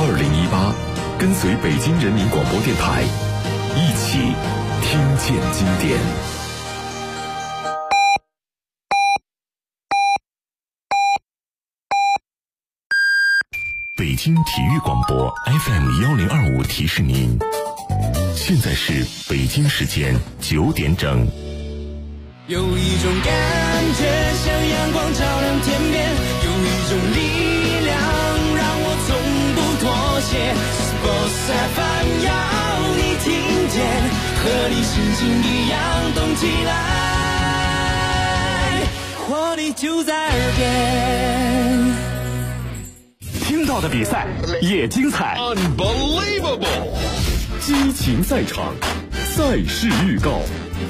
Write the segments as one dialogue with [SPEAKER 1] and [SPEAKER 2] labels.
[SPEAKER 1] 2018，跟随北京人民广播电台，一起听见经典。北京体育广播 FM1025提示您，现在是北京时间9点整。
[SPEAKER 2] 有一种感觉像阳光照亮天边，有一种力量让我从不妥协。Sports FM 要你听见，和你心情一样动起来，活力就在耳边。
[SPEAKER 3] 听到的比赛也精彩
[SPEAKER 1] Unbelievable， 激情赛场，赛事预告。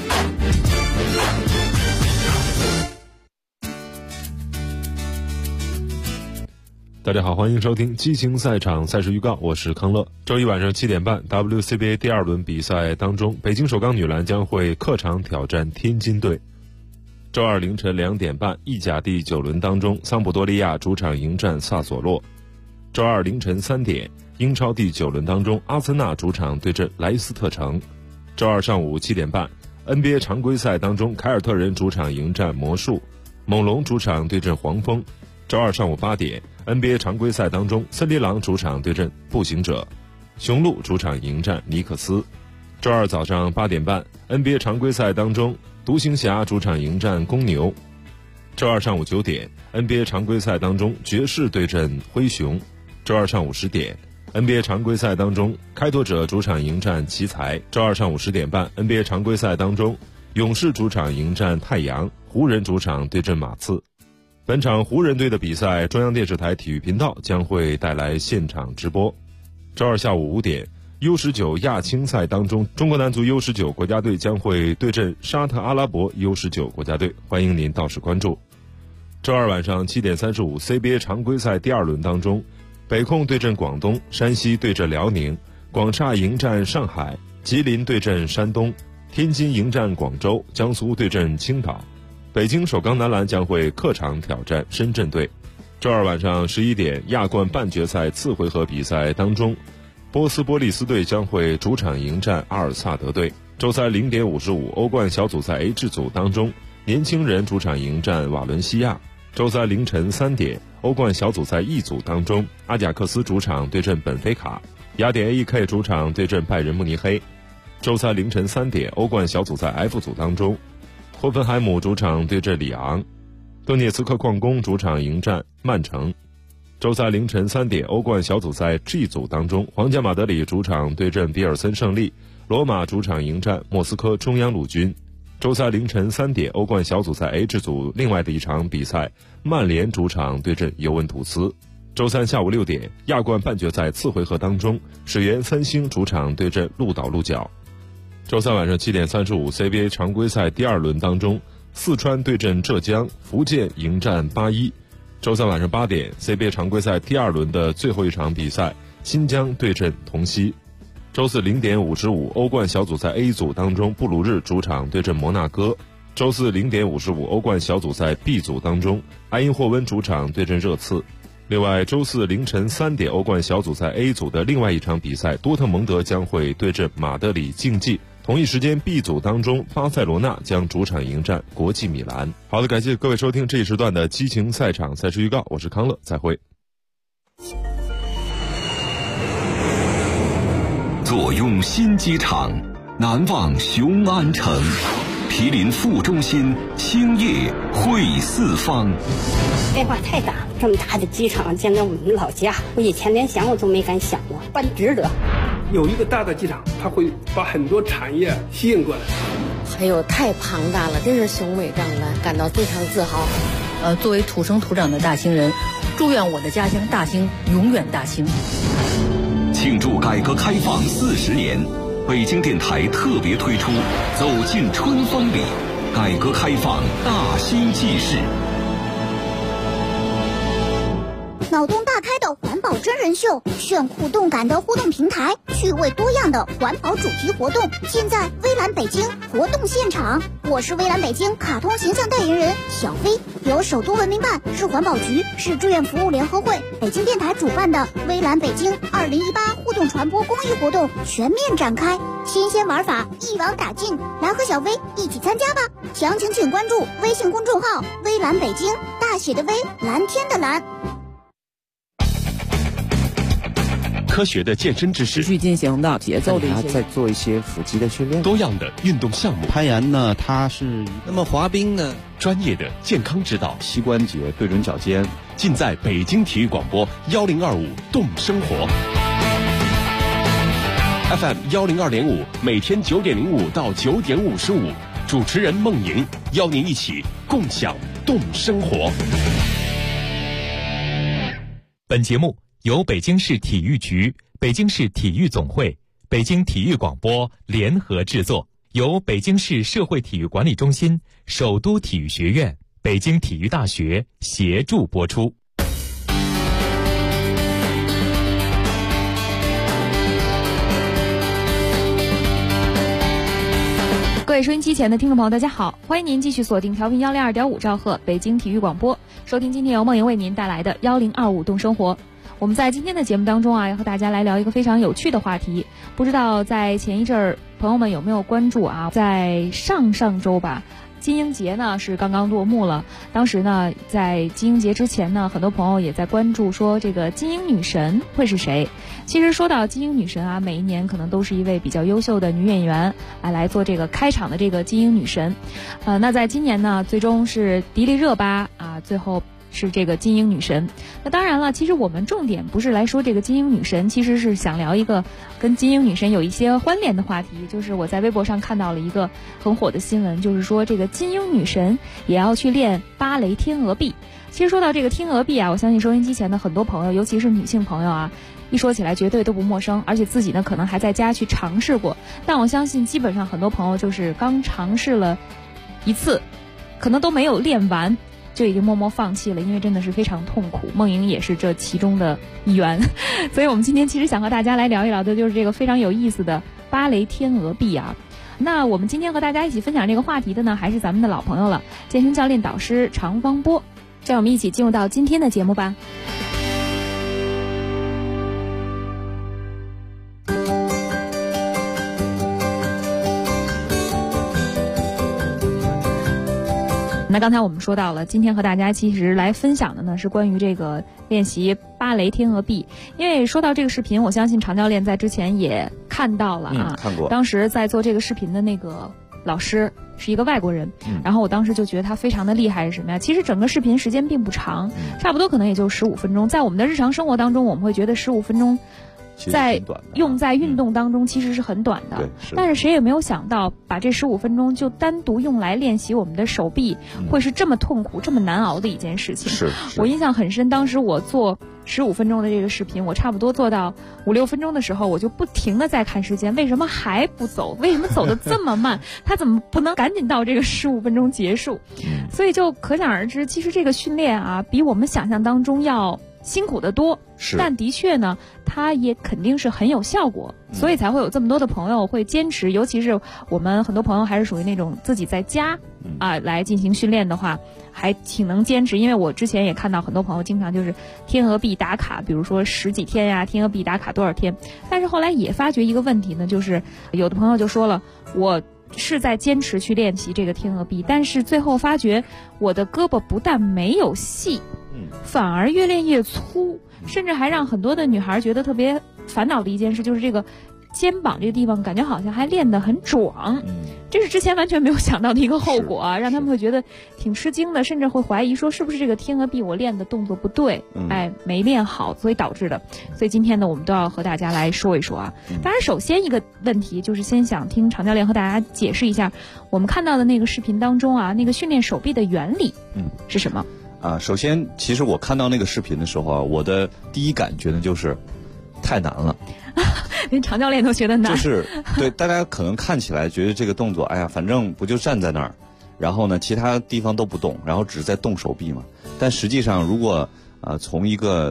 [SPEAKER 4] 大家好，欢迎收听激情赛场赛事预告，我是康乐。周一晚上7点半 WCBA 第2轮比赛当中，北京首钢女篮将会客场挑战天津队。周二凌晨2点半，意甲第9轮当中，桑普多利亚主场迎战萨索洛。周二凌晨3点，英超第9轮当中，阿森纳主场对阵莱斯特城。周二上午7点半， NBA 常规赛当中，凯尔特人主场迎战魔术，猛龙主场对阵黄蜂。周二上午8点， NBA 常规赛当中，森林狼主场对阵步行者，雄鹿主场迎战尼克斯。周二早上8点半， NBA 常规赛当中，独行侠主场迎战公牛。周二上午9点， NBA 常规赛当中，爵士对阵灰熊。周二上午10点， NBA 常规赛当中，开拓者主场迎战奇才。周二上午10点半， NBA 常规赛当中，勇士主场迎战太阳，湖人主场对阵马刺。本场湖人队的比赛，中央电视台体育频道将会带来现场直播。周二下午5点， U19 亚青赛当中，中国男足 U19 国家队将会对阵沙特阿拉伯 U19 国家队，欢迎您到时关注。周二晚上7点35 CBA 常规赛第2轮当中，北控对阵广东，山西对阵辽宁，广厦迎战上海，吉林对阵山东，天津迎战广州，江苏对阵青岛。北京首钢男篮将会客场挑战深圳队。周二晚上11点，亚冠半决赛次回合比赛当中，波斯波利斯队将会主场迎战阿尔萨德队。周三0点55，欧冠小组赛 H 组当中，年轻人主场迎战瓦伦西亚。周三凌晨3点，欧冠小组赛 E 组当中，阿贾克斯主场对阵本菲卡，雅典 AEK 主场对阵拜仁慕尼黑。周三凌晨3点，欧冠小组赛 F 组当中，霍芬海姆主场对阵里昂，顿涅茨克矿工主场迎战曼城。周三凌晨3点，欧冠小组赛 G 组当中，皇家马德里主场对阵比尔森胜利，罗马主场迎战莫斯科中央陆军。周三凌晨3点，欧冠小组赛 H 组另外的一场比赛，曼联主场对阵尤文图斯。周三下午6点，亚冠半决赛次回合当中，水源三星主场对阵鹿岛鹿角。周三晚上7点35 CBA 常规赛第2轮当中，四川对阵浙江，福建迎战81。周三晚上8点 CBA 常规赛第2轮的最后一场比赛，新疆对阵同曦。周四0点55，欧冠小组赛 A 组当中，布鲁日主场对阵摩纳哥。周四0点55，欧冠小组赛 B 组当中，埃因霍温主场对阵热刺。另外，周四凌晨3点，欧冠小组赛 A 组的另外一场比赛，多特蒙德将会对阵马德里竞技。同一时间 B 组当中，巴塞罗那将主场迎战国际米兰。好的，感谢各位收听这一时段的激情赛场赛事预告，我是康乐，再会。
[SPEAKER 1] 左拥新机场，南望雄安城，毗邻副中心，兴业汇四方。
[SPEAKER 5] 变化太大，这么大的机场建在我们老家，我以前连想我都没敢想过，办值得。
[SPEAKER 6] 有一个大的机场，它会把很多产业吸引过来。
[SPEAKER 7] 哎呦，太庞大了，真是雄伟壮观，感到非常自豪。作为土生土长的大兴人，祝愿我的家乡大兴永远大兴。
[SPEAKER 1] 庆祝改革开放40年，北京电台特别推出《走进春风里》，改革开放大兴纪事。
[SPEAKER 8] 脑洞大开的环保真人秀，炫酷动感的互动平台，趣味多样的环保主题活动，尽在微蓝北京活动现场。我是微蓝北京卡通形象代言人小飞，由首都文明办、市环保局、市志愿服务联合会、北京电台主办的微蓝北京2018互动传播公益活动全面展开，新鲜玩法一网打尽，来和小飞一起参加吧！详情请关注微信公众号微蓝北京，大写的微，蓝天的蓝。
[SPEAKER 9] 科学的健身知识，
[SPEAKER 10] 持续进行的节奏的一些，
[SPEAKER 11] 在做一些腹肌的训练，
[SPEAKER 9] 多样的运动项目。
[SPEAKER 11] 攀岩呢，它是
[SPEAKER 12] 那么滑冰呢，
[SPEAKER 9] 专业的健康指导，
[SPEAKER 11] 膝关节对准脚尖，
[SPEAKER 9] 尽在北京体育广播1025动生活 FM 102.5，每天9点05到9点55，主持人孟莹邀您一起共享动生活。
[SPEAKER 13] 本节目由北京市体育局、北京市体育总会、北京体育广播联合制作，由北京市社会体育管理中心、首都体育学院、北京体育大学协助播出。
[SPEAKER 14] 各位收音机前的听众朋友，大家好，欢迎您继续锁定调频102.5兆赫北京体育广播，收听今天由梦莹为您带来的1025动生活。我们在今天的节目当中啊，要和大家来聊一个非常有趣的话题。不知道在前一阵儿，朋友们有没有关注啊？在上周吧，金鹰节呢是刚刚落幕了。当时呢，在金鹰节之前呢，很多朋友也在关注说这个金鹰女神会是谁。其实说到金鹰女神啊，每一年可能都是一位比较优秀的女演员来做这个开场的这个金鹰女神。那在今年呢，最终是迪丽热巴啊，最后是这个金鹰女神。那当然了，其实我们重点不是来说这个金鹰女神，其实是想聊一个跟金鹰女神有一些关联的话题。就是我在微博上看到了一个很火的新闻，就是说这个金鹰女神也要去练芭蕾天鹅臂。其实说到这个天鹅臂啊，我相信收音机前的很多朋友，尤其是女性朋友啊，一说起来绝对都不陌生，而且自己呢可能还在家去尝试过。但我相信基本上很多朋友就是刚尝试了一次，可能都没有练完就已经默默放弃了，因为真的是非常痛苦。梦莹也是这其中的一员，所以我们今天其实想和大家来聊一聊的就是这个非常有意思的芭蕾天鹅臂啊。那我们今天和大家一起分享这个话题的呢，还是咱们的老朋友了，健身教练导师常方波。让我们一起进入到今天的节目吧。那刚才我们说到了，今天和大家其实来分享的呢是关于这个练习芭蕾天鹅臂。因为说到这个视频，我相信常教练在之前也看到了啊，
[SPEAKER 11] 看过。
[SPEAKER 14] 当时在做这个视频的那个老师是一个外国人，然后我当时就觉得他非常的厉害是什么呀？其实整个视频时间并不长，差不多可能也就15分钟。在我们的日常生活当中，我们会觉得15分钟在用在运动当中其实是很短的，但是谁也没有想到把这15分钟就单独用来练习我们的手臂，会是这么痛苦这么难熬的一件事情。我印象很深，当时我做15分钟的这个视频，我差不多做到5-6分钟的时候，我就不停的在看时间，为什么还不走？为什么走得这么慢？他怎么不能赶紧到这个15分钟结束？所以就可想而知，其实这个训练啊，比我们想象当中要辛苦得多，但的确呢，它也肯定是很有效果，所以才会有这么多的朋友会坚持。尤其是我们很多朋友还是属于那种自己在家来进行训练的话，还挺能坚持。因为我之前也看到很多朋友经常就是天鹅臂打卡，比如说10几天呀，天鹅臂打卡多少天。但是后来也发觉一个问题呢，就是有的朋友就说了，我是在坚持去练习这个天鹅臂，但是最后发觉我的胳膊不但没有细，反而越练越粗，甚至还让很多的女孩觉得特别烦恼的一件事，就是这个肩膀这个地方感觉好像还练得很壮，这是之前完全没有想到的一个后果啊，让他们会觉得挺吃惊的，甚至会怀疑说是不是这个天鹅臂我练的动作不对，没练好，所以导致的。所以今天呢，我们都要和大家来说一说啊。当然，首先一个问题就是先想听常教练和大家解释一下，我们看到的那个视频当中啊，那个训练手臂的原理是什么？
[SPEAKER 11] 首先，其实我看到那个视频的时候啊，我的第一感觉呢就是太难了。
[SPEAKER 14] 连常教练都觉得难，
[SPEAKER 11] 就是对大家可能看起来觉得这个动作，哎呀，反正不就站在那儿，然后呢，其他地方都不动，然后只在动手臂嘛。但实际上，如果从一个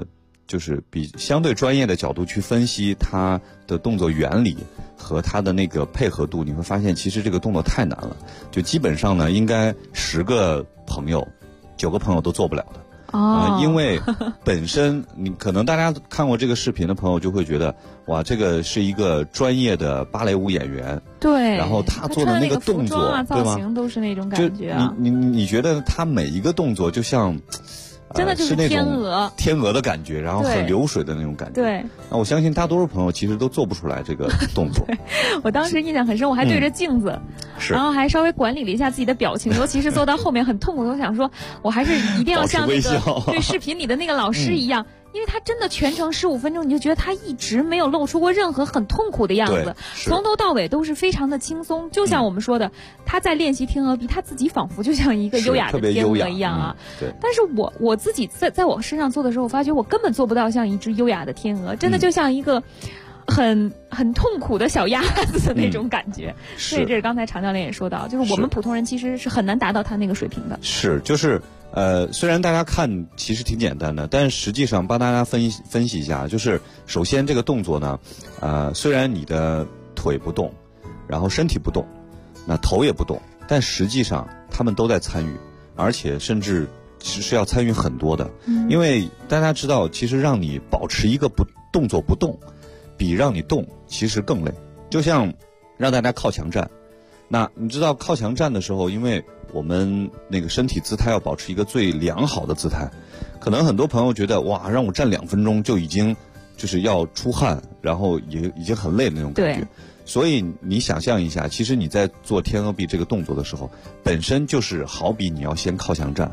[SPEAKER 11] 就是比相对专业的角度去分析它的动作原理和它的那个配合度，你会发现其实这个动作太难了，就基本上呢，应该10个朋友9个朋友都做不了的。因为本身你可能大家看过这个视频的朋友就会觉得，哇，这个是一个专业的芭蕾舞演员，
[SPEAKER 14] 对，
[SPEAKER 11] 然后他做的那个动作，
[SPEAKER 14] 对吗？造型都是那种感觉啊。
[SPEAKER 11] 你觉得他每一个动作就像。
[SPEAKER 14] 真的就是天鹅，
[SPEAKER 11] 天鹅的感觉，然后很流水的那种感觉。
[SPEAKER 14] 对，
[SPEAKER 11] 那我相信大多数朋友其实都做不出来这个动作。
[SPEAKER 14] 我当时印象很深，我还对着镜子，然后还稍微管理了一下自己的表情，尤其是做到后面很痛苦的，我想说，我还是一定要像那个对视频里的那个老师一样。因为他真的全程15分钟，你就觉得他一直没有露出过任何很痛苦的样子，从头到尾都是非常的轻松。就像我们说的，他在练习天鹅臂，他自己仿佛就像一个优雅的天鹅一样啊。
[SPEAKER 11] 对。
[SPEAKER 14] 但是我自己在我身上做的时候，我发觉我根本做不到像一只优雅的天鹅，真的就像一个很痛苦的小鸭子的那种感觉。所以这是刚才常教练也说到，就是我们普通人其实是很难达到他那个水平的。
[SPEAKER 11] 是，就是。虽然大家看其实挺简单的，但实际上帮大家分析一下，就是首先这个动作呢，虽然你的腿不动，然后身体不动，那头也不动，但实际上他们都在参与，而且甚至是要参与很多的，因为大家知道，其实让你保持一个动作不动，比让你动其实更累。就像让大家靠墙站，那你知道靠墙站的时候，因为我们那个身体姿态要保持一个最良好的姿态，可能很多朋友觉得哇，让我站2分钟就已经就是要出汗，然后也已经很累的那种感觉。所以你想象一下，其实你在做天鹅臂这个动作的时候，本身就是好比你要先靠墙站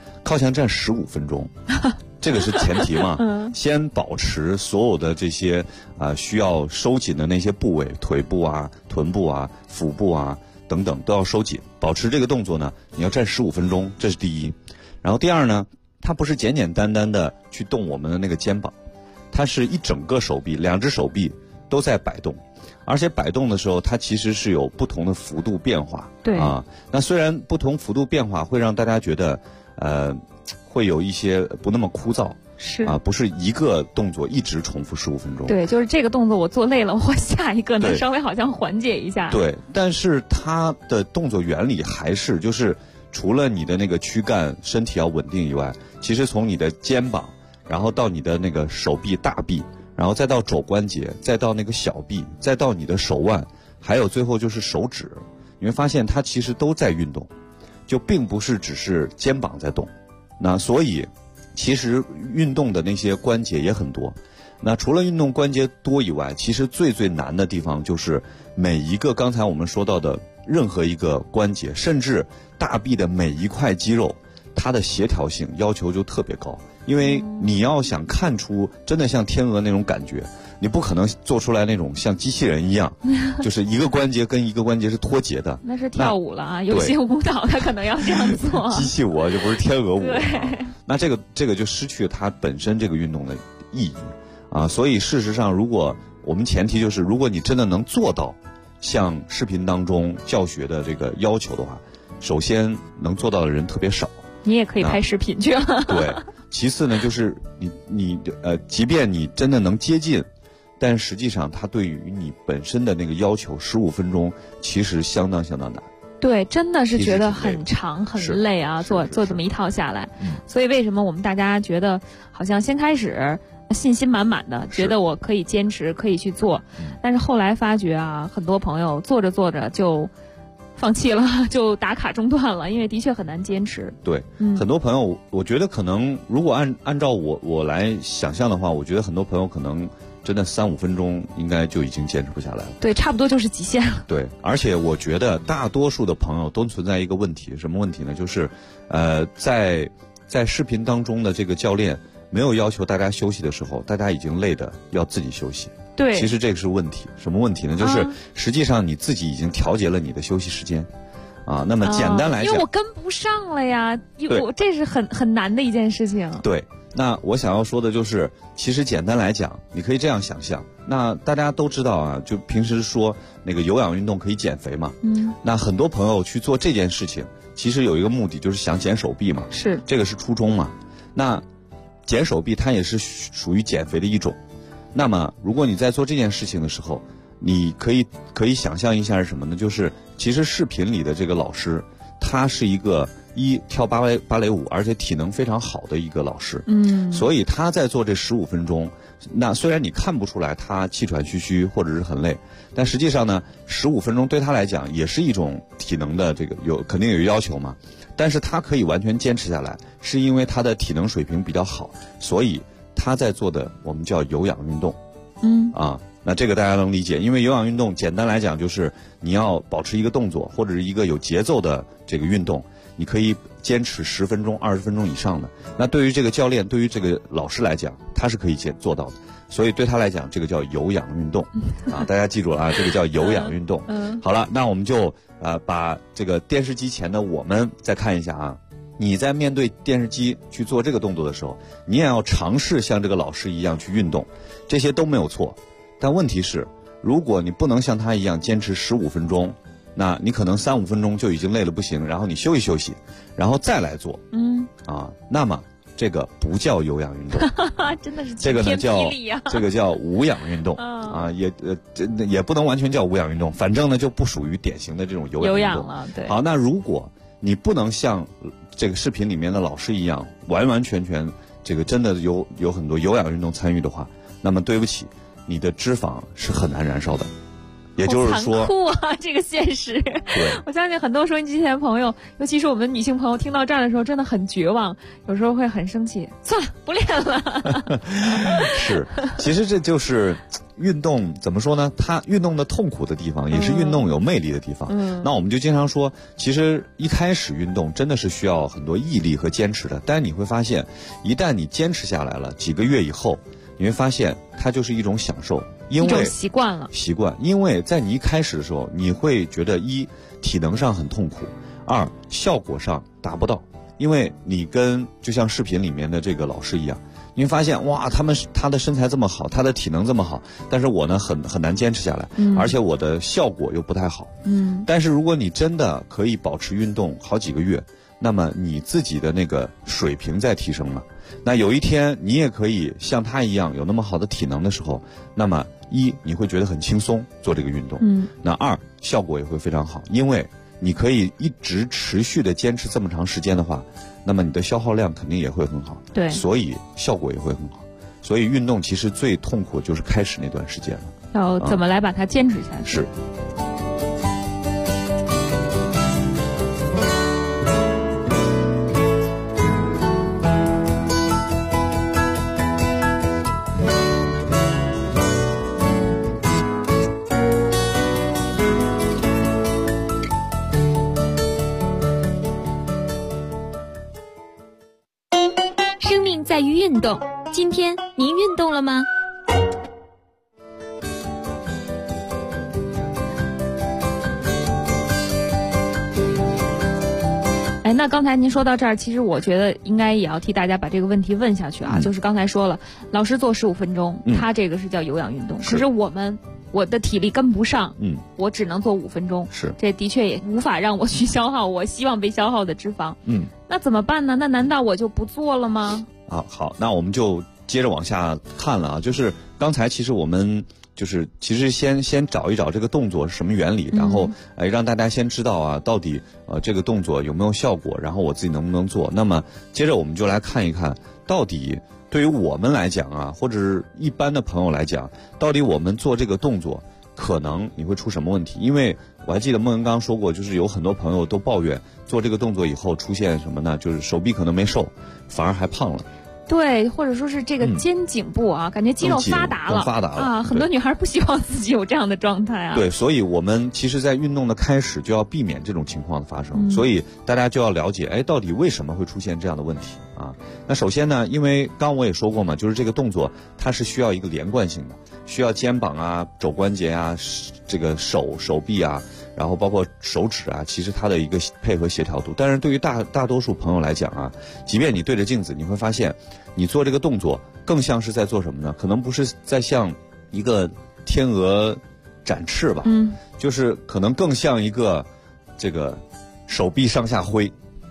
[SPEAKER 11] 15分钟，这个是前提嘛。先保持所有的这些需要收紧的那些部位，腿部啊、臀部啊、腹部啊。等等都要收紧，保持这个动作呢，你要站15分钟，这是第一。然后第二呢，它不是简简单单的去动我们的那个肩膀，它是一整个手臂，2只手臂都在摆动，而且摆动的时候，它其实是有不同的幅度变化。
[SPEAKER 14] 对
[SPEAKER 11] 啊，那虽然不同幅度变化会让大家觉得，会有一些不那么枯燥。
[SPEAKER 14] 是
[SPEAKER 11] 啊，不是一个动作一直重复15分钟。
[SPEAKER 14] 对，就是这个动作我做累了，我下一个能稍微好像缓解一下。
[SPEAKER 11] 对，但是它的动作原理还是就是除了你的那个躯干身体要稳定以外，其实从你的肩膀，然后到你的那个手臂大臂，然后再到肘关节，再到那个小臂，再到你的手腕，还有最后就是手指，你会发现它其实都在运动，就并不是只是肩膀在动。那所以其实运动的那些关节也很多，那除了运动关节多以外，其实最难的地方就是每一个刚才我们说到的任何一个关节，甚至大臂的每一块肌肉，它的协调性要求就特别高。因为你要想看出真的像天鹅那种感觉，你不可能做出来那种像机器人一样，就是一个关节跟一个关节是脱节的。
[SPEAKER 14] 那是跳舞了啊，有些舞蹈它可能要这样做。
[SPEAKER 11] 机器舞就不是天鹅舞啊。那这个就失去了它本身这个运动的意义啊。所以事实上，如果我们前提就是，如果你真的能做到像视频当中教学的这个要求的话，首先能做到的人特别少。
[SPEAKER 14] 你也可以拍视频去了。
[SPEAKER 11] 对，其次呢，就是你即便你真的能接近，但实际上它对于你本身的那个要求15分钟，其实相当难。
[SPEAKER 14] 对，真的是觉得很长很累啊，做这么一套下来。所以为什么我们大家觉得好像先开始信心满满的，觉得我可以坚持，可以去做，但是后来发觉啊，很多朋友做着就放弃了，就打卡中断了，因为的确很难坚持。
[SPEAKER 11] 对，很多朋友，我觉得可能如果按照我来想象的话，我觉得很多朋友可能真的3-5分钟应该就已经坚持不下来了。
[SPEAKER 14] 对，差不多就是极限了。
[SPEAKER 11] 对，而且我觉得大多数的朋友都存在一个问题，什么问题呢？就是在视频当中的这个教练没有要求大家休息的时候，大家已经累得要自己休息。
[SPEAKER 14] 对，
[SPEAKER 11] 其实这个是问题。什么问题呢？就是实际上你自己已经调节了你的休息时间，啊，那么简单来讲，
[SPEAKER 14] 因为我跟不上了呀，我这是很难的一件事情。
[SPEAKER 11] 对，那我想要说的就是，其实简单来讲，你可以这样想象。那大家都知道啊，就平时说那个有氧运动可以减肥嘛，那很多朋友去做这件事情，其实有一个目的就是想减手臂嘛，
[SPEAKER 14] 是，
[SPEAKER 11] 这个是初衷嘛。那减手臂它也是属于减肥的一种。那么如果你在做这件事情的时候，你可以想象一下是什么呢？就是其实视频里的这个老师，他是一个跳芭蕾舞，而且体能非常好的一个老师。所以他在做这15分钟，那虽然你看不出来他气喘吁吁或者是很累，但实际上呢，15分钟对他来讲也是一种体能的这个肯定有要求嘛。但是他可以完全坚持下来，是因为他的体能水平比较好，所以他在做的我们叫有氧运动。那这个大家能理解，因为有氧运动简单来讲就是你要保持一个动作或者是一个有节奏的这个运动，你可以坚持10分钟、20分钟以上的。那对于这个教练，对于这个老师来讲，他是可以做到的。所以对他来讲，这个叫有氧运动大家记住了啊，这个叫有氧运动。好了，那我们就把这个电视机前的我们再看一下啊。你在面对电视机去做这个动作的时候，你也要尝试像这个老师一样去运动，这些都没有错。但问题是，如果你不能像他一样坚持15分钟，那你可能3-5分钟就已经累了不行，然后你休息休息，然后再来做。那么这个不叫有氧运动，
[SPEAKER 14] 真的是
[SPEAKER 11] 这个呢叫无氧运动也不能完全叫无氧运动，反正呢就不属于典型的这种有氧运动
[SPEAKER 14] 了。对，
[SPEAKER 11] 好，那如果你不能像这个视频里面的老师一样完完全全这个真的有很多有氧运动参与的话，那么对不起，你的脂肪是很难燃烧的。也就是说，
[SPEAKER 14] 残酷啊，这个现实。
[SPEAKER 11] 对，
[SPEAKER 14] 我相信很多收音机前的朋友，尤其是我们女性朋友，听到这儿的时候真的很绝望，有时候会很生气，算了，不练了。
[SPEAKER 11] 是，其实这就是运动怎么说呢？它运动的痛苦的地方，也是运动有魅力的地方。那我们就经常说，其实一开始运动真的是需要很多毅力和坚持的，但是你会发现，一旦你坚持下来了，几个月以后，你会发现它就是一种享受。因为
[SPEAKER 14] 习惯了，
[SPEAKER 11] 因为在你一开始的时候，你会觉得体能上很痛苦，2效果上达不到，因为你就像视频里面的这个老师一样，你会发现哇，他的身材这么好，他的体能这么好，但是我呢很难坚持下来，而且我的效果又不太好。但是如果你真的可以保持运动好几个月，那么你自己的那个水平在提升了，那有一天你也可以像他一样有那么好的体能的时候，那么你会觉得很轻松做这个运动，那2效果也会非常好，因为你可以一直持续的坚持这么长时间的话，那么你的消耗量肯定也会很好，
[SPEAKER 14] 对，
[SPEAKER 11] 所以效果也会很好。所以运动其实最痛苦就是开始那段时间了，
[SPEAKER 14] 要怎么来把它坚持下去？
[SPEAKER 11] 是。
[SPEAKER 12] 在于运动，今天您运动了吗？
[SPEAKER 14] 那刚才您说到这儿，其实我觉得应该也要替大家把这个问题问下去啊。就是刚才说了，老师做15分钟，他这个是叫有氧运动，可是我的体力跟不上，我只能做5分钟，
[SPEAKER 11] 是，
[SPEAKER 14] 这的确也无法让我去消耗我希望被消耗的脂肪，那怎么办呢？那难道我就不做了吗？
[SPEAKER 11] 好，那我们就接着往下看了啊。就是刚才其实我们其实先找一找这个动作是什么原理，然后让大家先知道啊，到底这个动作有没有效果，然后我自己能不能做。那么接着我们就来看一看，到底对于我们来讲啊，或者是一般的朋友来讲，到底我们做这个动作可能你会出什么问题？因为我还记得孟文刚说过，就是有很多朋友都抱怨做这个动作以后出现什么呢？就是手臂可能没瘦，反而还胖了。
[SPEAKER 14] 对，或者说是这个肩颈部啊，感觉肌肉发达了啊，很多女孩不希望自己有这样的状态啊。
[SPEAKER 11] 对，所以我们其实在运动的开始就要避免这种情况的发生，所以大家就要了解，到底为什么会出现这样的问题啊？那首先呢，因为刚我也说过嘛，就是这个动作它是需要一个连贯性的，需要肩膀啊、肘关节啊、这个手臂啊，然后包括手指啊，其实它的一个配合协调度。但是对于大多数朋友来讲啊，即便你对着镜子，你会发现你做这个动作更像是在做什么呢？可能不是在像一个天鹅展翅吧，就是可能更像一个这个手臂上下挥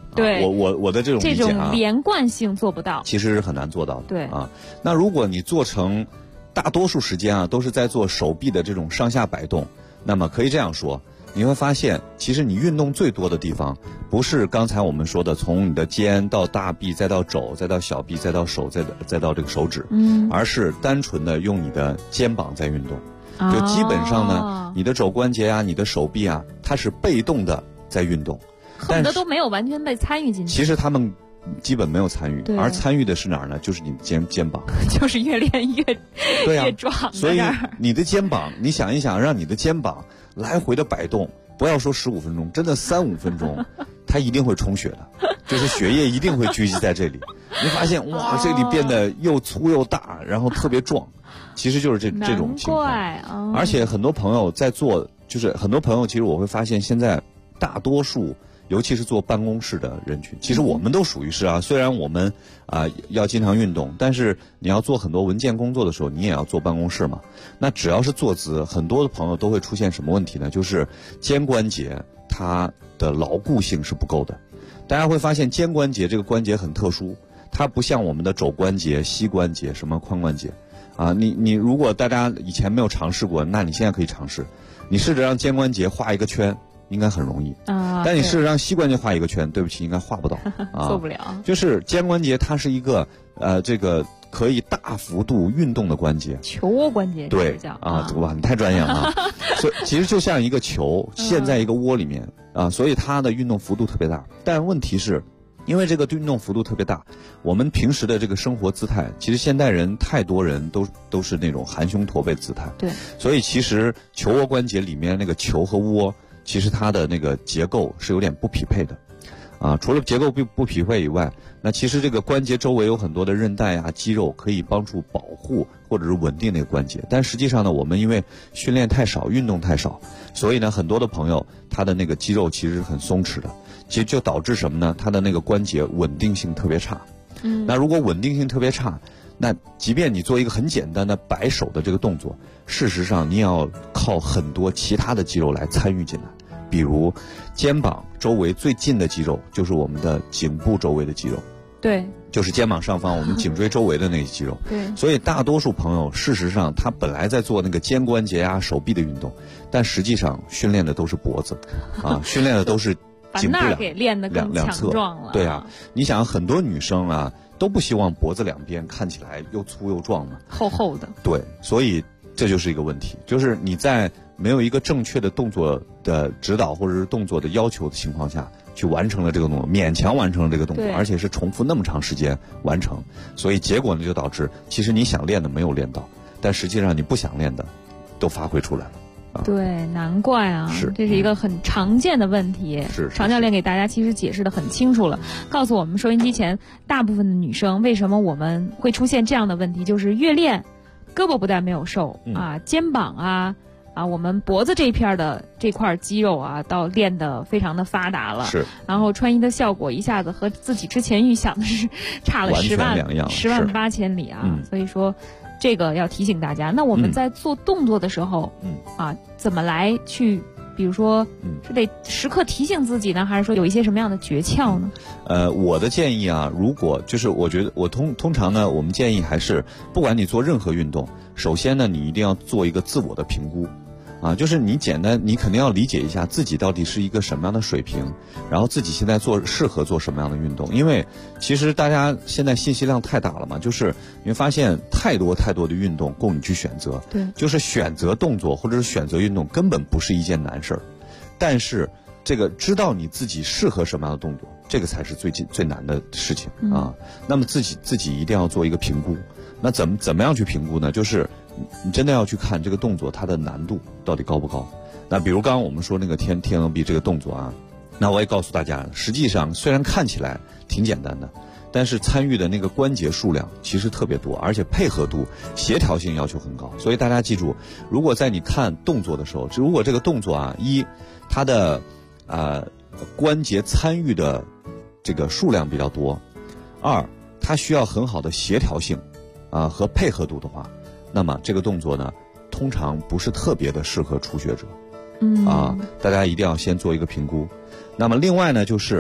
[SPEAKER 14] 对，
[SPEAKER 11] 我的这种理解啊，
[SPEAKER 14] 这种连贯性做不到，
[SPEAKER 11] 其实是很难做到的。
[SPEAKER 14] 对
[SPEAKER 11] 啊，那如果你做成大多数时间啊都是在做手臂的这种上下摆动，那么可以这样说，你会发现，其实你运动最多的地方，不是刚才我们说的从你的肩到大臂，再到肘，再到小臂，再到手，再到这个手指，而是单纯的用你的肩膀在运动。就基本上呢，你的肘关节啊，你的手臂啊，它是被动的在运动，
[SPEAKER 14] 恨不得都没有完全被参与进去。
[SPEAKER 11] 其实他们基本没有参与，而参与的是哪儿呢？就是你的肩膀，
[SPEAKER 14] 就是越练越壮。
[SPEAKER 11] 所以你的肩膀，你想一想，让你的肩膀来回的摆动，不要说15分钟，真的3-5分钟，它一定会充血的，就是血液一定会聚集在这里。你发现哇，这里变得又粗又大，然后特别壮，其实就是这种情况。而且很多朋友在做，就是很多朋友其实我会发现，现在大多数，尤其是做办公室的人群，其实我们都属于是啊。虽然我们要经常运动，但是你要做很多文件工作的时候，你也要坐办公室嘛。那只要是坐姿，很多的朋友都会出现什么问题呢？就是肩关节它的牢固性是不够的。大家会发现肩关节这个关节很特殊，它不像我们的肘关节、膝关节、什么髋关节啊。你如果大家以前没有尝试过，那你现在可以尝试。你试着让肩关节画一个圈，应该很容易啊。但你试着让膝关节画一个圈，对不起，应该画不到啊，
[SPEAKER 14] 做不了。就是
[SPEAKER 11] 肩关节它是一个这个可以大幅度运动的关节，
[SPEAKER 14] 球窝关节
[SPEAKER 11] 对啊，哇，你太专业了啊！所以其实就像一个球陷在一个窝里面啊，所以它的运动幅度特别大。但问题是，因为这个运动幅度特别大，我们平时的这个生活姿态，其实现代人太多人都是那种含胸驼背姿态。
[SPEAKER 14] 对，
[SPEAKER 11] 所以其实球窝关节里面那个球和窝，其实它的那个结构是有点不匹配的。啊，除了结构不匹配以外，那其实这个关节周围有很多的韧带啊、肌肉，可以帮助保护或者是稳定那个关节。但实际上呢，我们因为训练太少、运动太少，所以呢，很多的朋友他的那个肌肉其实是很松弛的，其实就导致什么呢？他的那个关节稳定性特别差。那如果稳定性特别差，那即便你做一个很简单的摆手的这个动作，事实上你也要靠很多其他的肌肉来参与进来。比如肩膀周围最近的肌肉就是我们的颈部周围的肌肉，
[SPEAKER 14] 对，
[SPEAKER 11] 就是肩膀上方我们颈椎周围的那个肌肉。
[SPEAKER 14] 对，
[SPEAKER 11] 所以大多数朋友事实上他本来在做那个肩关节啊、手臂的运动，但实际上训练的都是脖子啊，训练的都是颈部
[SPEAKER 14] 给练得更强壮了。
[SPEAKER 11] 对啊，你想很多女生啊都不希望脖子两边看起来又粗又壮嘛，
[SPEAKER 14] 厚厚的。
[SPEAKER 11] 对，所以这就是一个问题，就是你在没有一个正确的动作的指导或者是动作的要求的情况下去完成了这个动作，勉强完成了这个动作，而且是重复那么长时间完成，所以结果呢就导致其实你想练的没有练到，但实际上你不想练的都发挥出来了。
[SPEAKER 14] 对，难怪啊，这是一个很常见的问题。
[SPEAKER 11] 是
[SPEAKER 14] 常教练给大家其实解释的很清楚了，告诉我们收音机前大部分的女生为什么我们会出现这样的问题，就是越练胳膊不但没有瘦啊，肩膀啊，我们脖子这一片的这块肌肉啊，到练得非常的发达了。
[SPEAKER 11] 是，
[SPEAKER 14] 然后穿衣的效果一下子和自己之前预想的是差了10万8千里啊。所以说，这个要提醒大家。那我们在做动作的时候，怎么来去？比如说，是得时刻提醒自己呢，还是说有一些什么样的诀窍呢？
[SPEAKER 11] 我的建议啊，如果就是我觉得我通常呢，我们建议还是不管你做任何运动，首先呢，你一定要做一个自我的评估。啊，就是你你肯定要理解一下自己到底是一个什么样的水平，然后自己现在适合做什么样的运动。因为其实大家现在信息量太大了嘛，就是你会发现太多的运动供你去选择。
[SPEAKER 14] 对，
[SPEAKER 11] 就是选择动作或者是选择运动根本不是一件难事儿，但是这个知道你自己适合什么样的动作，这个才是最难的事情啊。那么自己一定要做一个评估。那怎么样去评估呢？就是你真的要去看这个动作它的难度到底高不高。那比如刚刚我们说那个天鹅臂这个动作啊，那我也告诉大家，实际上虽然看起来挺简单的，但是参与的那个关节数量其实特别多，而且配合度、协调性要求很高。所以大家记住，如果在你看动作的时候，如果这个动作啊，它的关节参与的这个数量比较多；2，它需要很好的协调性和配合度的话，那么这个动作呢，通常不是特别的适合初学者。大家一定要先做一个评估。那么另外呢，就是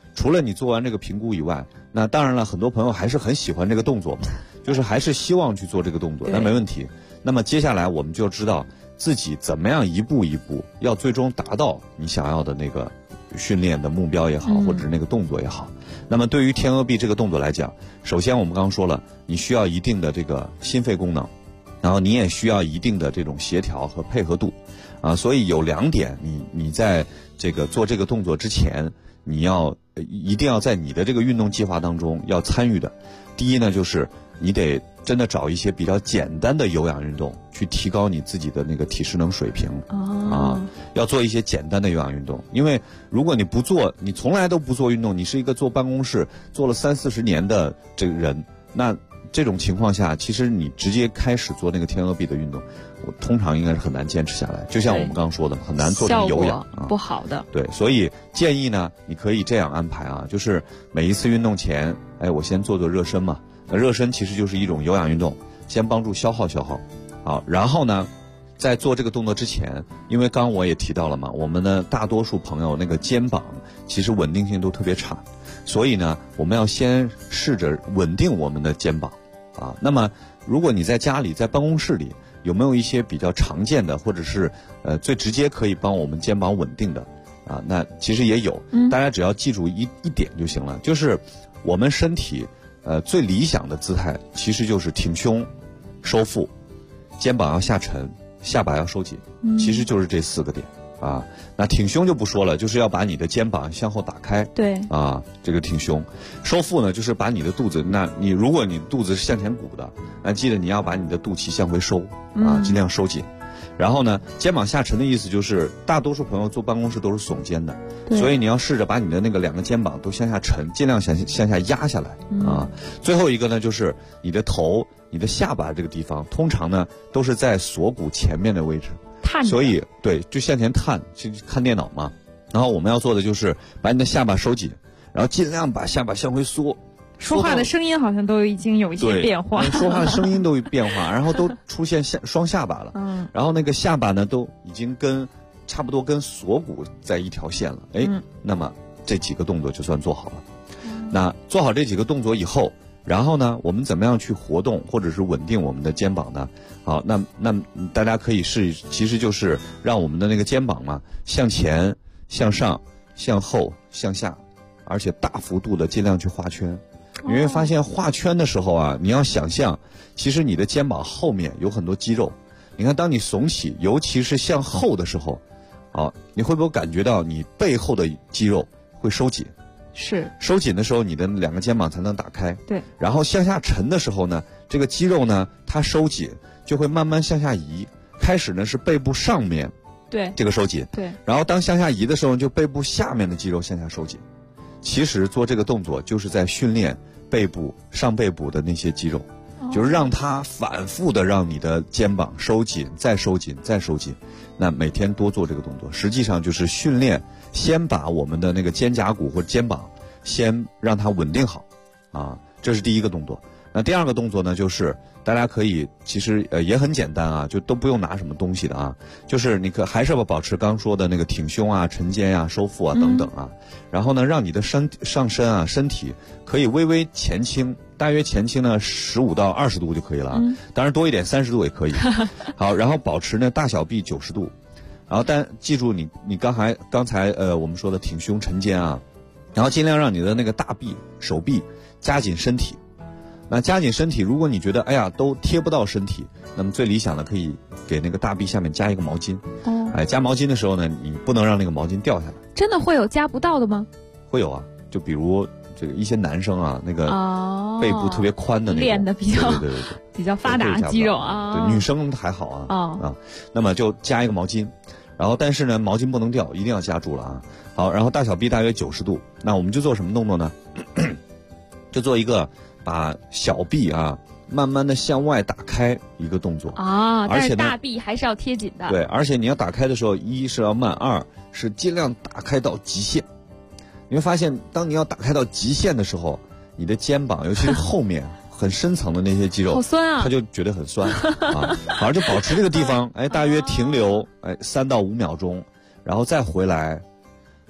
[SPEAKER 11] 除了你做完这个评估以外，那当然了，很多朋友还是很喜欢这个动作嘛，就是还是希望去做这个动作，那没问题。那么接下来我们就知道自己怎么样一步一步要最终达到你想要的那个训练的目标也好，或者是那个动作也好。那么对于天鹅臂这个动作来讲，首先我们刚刚说了，你需要一定的这个心肺功能，然后你也需要一定的这种协调和配合度啊。所以有2点，你在这个做这个动作之前，你要一定要在你的这个运动计划当中要参与的。第一呢，就是你得真的找一些比较简单的有氧运动，去提高你自己的那个体适能水平啊。要做一些简单的有氧运动，因为如果你不做，你从来都不做运动，你是一个坐办公室做了30-40年的这个人，那这种情况下，其实你直接开始做那个天鹅臂的运动，我通常应该是很难坚持下来。就像我们刚刚说的，很难做成有氧
[SPEAKER 14] 不好的。
[SPEAKER 11] 对，所以建议呢，你可以这样安排啊，就是每一次运动前，我先做热身嘛。那热身其实就是一种有氧运动，先帮助消耗，好，然后呢，在做这个动作之前，因为刚我也提到了嘛，我们的大多数朋友那个肩膀其实稳定性都特别差，所以呢，我们要先试着稳定我们的肩膀啊。那么，如果你在家里、在办公室里，有没有一些比较常见的，或者是最直接可以帮我们肩膀稳定的啊？那其实也有，大家只要记住一点就行了，就是我们身体最理想的姿态其实就是挺胸、收腹，肩膀要下沉，下巴要收紧，其实就是这4个点啊。那挺胸就不说了，就是要把你的肩膀向后打开，
[SPEAKER 14] 对
[SPEAKER 11] 啊，这个挺胸。收腹呢，就是把你的肚子，那你如果你肚子是向前鼓的，那记得你要把你的肚脐向回收啊，尽量收紧。然后呢，肩膀下沉的意思就是，大多数朋友坐办公室都是耸肩的，所以你要试着把你的那个2个肩膀都向下沉，尽量向下压下来啊。最后一个呢，就是你的头、你的下巴这个地方，通常呢都是在锁骨前面的位置，所以对，就向前探，去看电脑嘛。然后我们要做的就是把你的下巴收紧，然后尽量把下巴向回缩。
[SPEAKER 14] 说话的声音好像都已经有一些变化，
[SPEAKER 11] 说话的声音都有变化，然后都出现双下巴了。然后那个下巴呢，都已经差不多跟锁骨在一条线了。那么这几个动作就算做好了。那做好这几个动作以后，然后呢，我们怎么样去活动或者是稳定我们的肩膀呢？好，那大家可以试，其实就是让我们的那个肩膀嘛，向前、向上、向后、向下，而且大幅度的尽量去画圈。你会发现画圈的时候啊，你要想象，其实你的肩膀后面有很多肌肉。你看，当你耸起，尤其是向后的时候，你会不会感觉到你背后的肌肉会收紧？
[SPEAKER 14] 是。
[SPEAKER 11] 收紧的时候，你的2个肩膀才能打开。
[SPEAKER 14] 对。
[SPEAKER 11] 然后向下沉的时候呢，这个肌肉呢，它收紧就会慢慢向下移。开始呢是背部上面，
[SPEAKER 14] 对，
[SPEAKER 11] 这个收紧。
[SPEAKER 14] 对。
[SPEAKER 11] 然后当向下移的时候，就背部下面的肌肉向下收紧。其实做这个动作就是在训练上背部的那些肌肉，就是让它反复的让你的肩膀收紧，再收紧，再收紧。那每天多做这个动作，实际上就是训练，先把我们的那个肩胛骨或者肩膀先让它稳定好啊，这是第一个动作。那第2个动作呢，就是大家可以其实也很简单啊，就都不用拿什么东西的啊，就是你还是要保持刚说的那个挺胸啊、沉肩啊、收腹啊等等啊，然后呢，让你的上身啊、身体可以微微前倾，大约前倾呢15到20度就可以了啊，当然多一点30度也可以。好，然后保持呢大小臂90度，然后但记住你刚才我们说的挺胸沉肩啊，然后尽量让你的那个大臂、手臂夹紧身体。那夹紧身体，如果你觉得都贴不到身体，那么最理想的可以给那个大臂下面加一个毛巾。加毛巾的时候呢，你不能让那个毛巾掉下来。
[SPEAKER 14] 真的会有夹不到的吗？
[SPEAKER 11] 会有啊，就比如这个一些男生啊，那个背部特别宽的那种，
[SPEAKER 14] 练的比较
[SPEAKER 11] 对
[SPEAKER 14] 比较发达肌肉啊。
[SPEAKER 11] 对，女生还好啊。那么就加一个毛巾，然后但是呢，毛巾不能掉，一定要夹住了啊。好，然后大小臂大约90度，那我们就做什么动作呢？就做一个把小臂啊慢慢的向外打开一个动作
[SPEAKER 14] 啊，
[SPEAKER 11] 而且
[SPEAKER 14] 但是大臂还是要贴紧的。
[SPEAKER 11] 对，而且你要打开的时候，一是要慢，二是尽量打开到极限。你会发现，当你要打开到极限的时候，你的肩膀，尤其是后面很深层的那些肌肉，
[SPEAKER 14] 好酸啊，
[SPEAKER 11] 它就觉得很酸啊。好，就保持这个地方，大约停留3到5秒钟，然后再回来，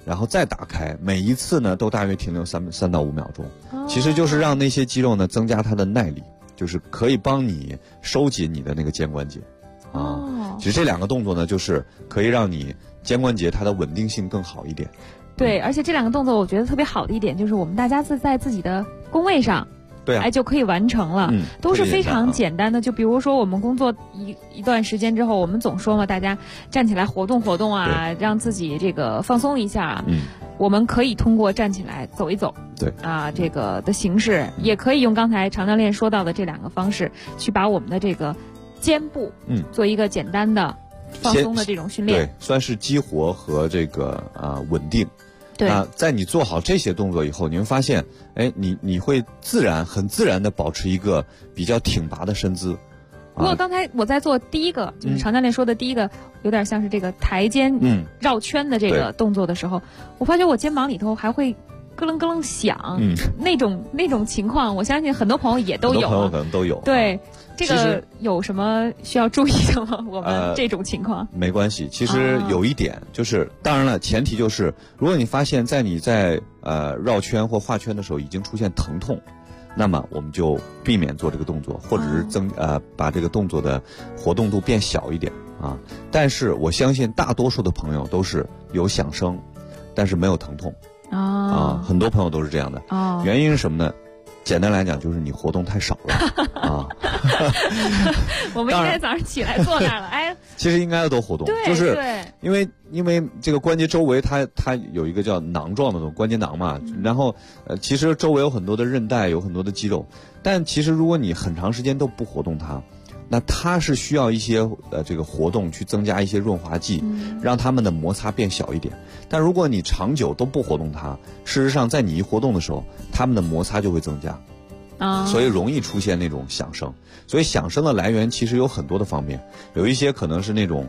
[SPEAKER 11] 然后再打开，每一次呢都大约停留3到5秒钟，其实就是让那些肌肉呢增加它的耐力，就是可以帮你收紧你的那个肩关节。其实这2个动作呢，就是可以让你肩关节它的稳定性更好一点。
[SPEAKER 14] 对，而且这2个动作我觉得特别好的一点就是我们大家是在自己的工位上。
[SPEAKER 11] 对啊，
[SPEAKER 14] 就可以完成了，都是非常简单的。就比如说我们工作一段时间之后，我们总说嘛，大家站起来活动活动啊，让自己这个放松一下啊。我们可以通过站起来走一走，
[SPEAKER 11] 对
[SPEAKER 14] 啊，这个的形式，也可以用刚才常教练说到的这2个方式，去把我们的这个肩部，做一个简单的放松的这种训练，
[SPEAKER 11] 对，算是激活和这个稳定。那在你做好这些动作以后，你会发现，你会很自然的保持一个比较挺拔的身姿。
[SPEAKER 14] 不过刚才我在做第一个，就是常教练说的第一个，有点像是这个抬肩绕圈的这个动作的时候，我发觉我肩膀里头还会咯楞咯楞响，那种情况，我相信很多朋友也都有，
[SPEAKER 11] 很多朋友可能都有。
[SPEAKER 14] 对。这个有什么需要注意的吗？我们这种情况
[SPEAKER 11] 没关系。其实有一点就是，当然了，前提就是，如果你发现你在绕圈或画圈的时候已经出现疼痛，那么我们就避免做这个动作，或者是把这个动作的活动度变小一点啊。但是我相信大多数的朋友都是有响声，但是没有疼痛很多朋友都是这样的原因是什么呢？简单来讲，就是你活动太少了
[SPEAKER 14] 我们应该早上起来坐那儿了，
[SPEAKER 11] 其实应该要多活动，就是因为这个关节周围它有一个叫囊状的东西，关节囊嘛，然后其实周围有很多的韧带，有很多的肌肉，但其实如果你很长时间都不活动它，那它是需要一些这个活动去增加一些润滑剂，让它们的摩擦变小一点。但如果你长久都不活动它，事实上在你一活动的时候，它们的摩擦就会增加，所以容易出现那种响声。所以响声的来源其实有很多的方面，有一些可能是那种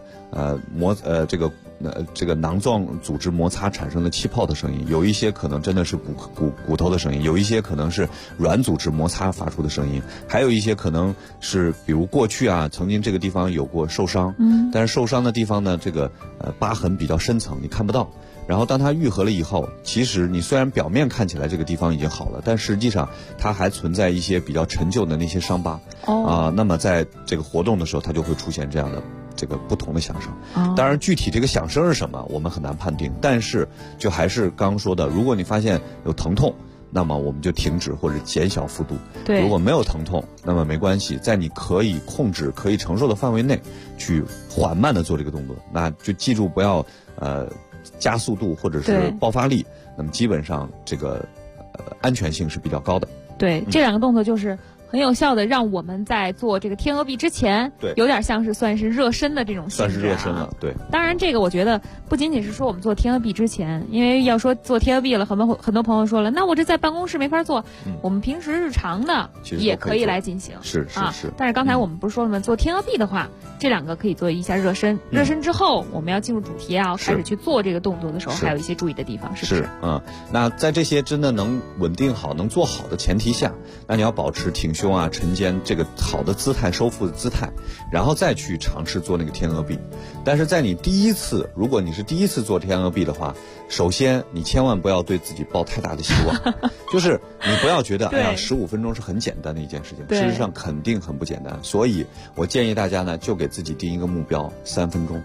[SPEAKER 11] 这个囊状组织摩擦产生的气泡的声音，有一些可能真的是骨头的声音，有一些可能是软组织摩擦发出的声音，还有一些可能是比如过去曾经这个地方有过受伤，但是受伤的地方呢，这个疤痕比较深层，你看不到。然后当它愈合了以后，其实你虽然表面看起来这个地方已经好了，但实际上它还存在一些比较陈旧的那些伤疤那么在这个活动的时候，它就会出现这样的这个不同的响声。当然具体这个响声是什么我们很难判定，但是就还是刚刚说的，如果你发现有疼痛，那么我们就停止或者减小幅度。如果没有疼痛，那么没关系，在你可以控制可以承受的范围内去缓慢的做这个动作，那就记住不要加速度或者是爆发力，那么基本上这个安全性是比较高的。
[SPEAKER 14] 对，这2个动作就是很有效的，让我们在做这个天鹅臂之前，有点像是算是热身的这种性质
[SPEAKER 11] 算是热身了。对，
[SPEAKER 14] 当然这个我觉得不仅仅是说我们做天鹅臂之前，因为要说做天鹅臂了，很多朋友说了，那我这在办公室没法做，我们平时日常的也可以来进行。
[SPEAKER 11] 是。
[SPEAKER 14] 但是刚才我们不是说了吗？做天鹅臂的话，这2个可以做一下热身。热身之后，我们要进入主题开始去做这个动作的时候，还有一些注意的地方，是不是？
[SPEAKER 11] 那在这些真的能稳定好、能做好的前提下，那你要保持挺胸沉肩这个好的姿态、收腹的姿态，然后再去尝试做那个天鹅臂。但是在你如果你是第一次做天鹅臂的话，首先你千万不要对自己抱太大的希望，就是你不要觉得15分钟是很简单的一件事情，事实上肯定很不简单。所以我建议大家呢，就给自己定一个目标，3分钟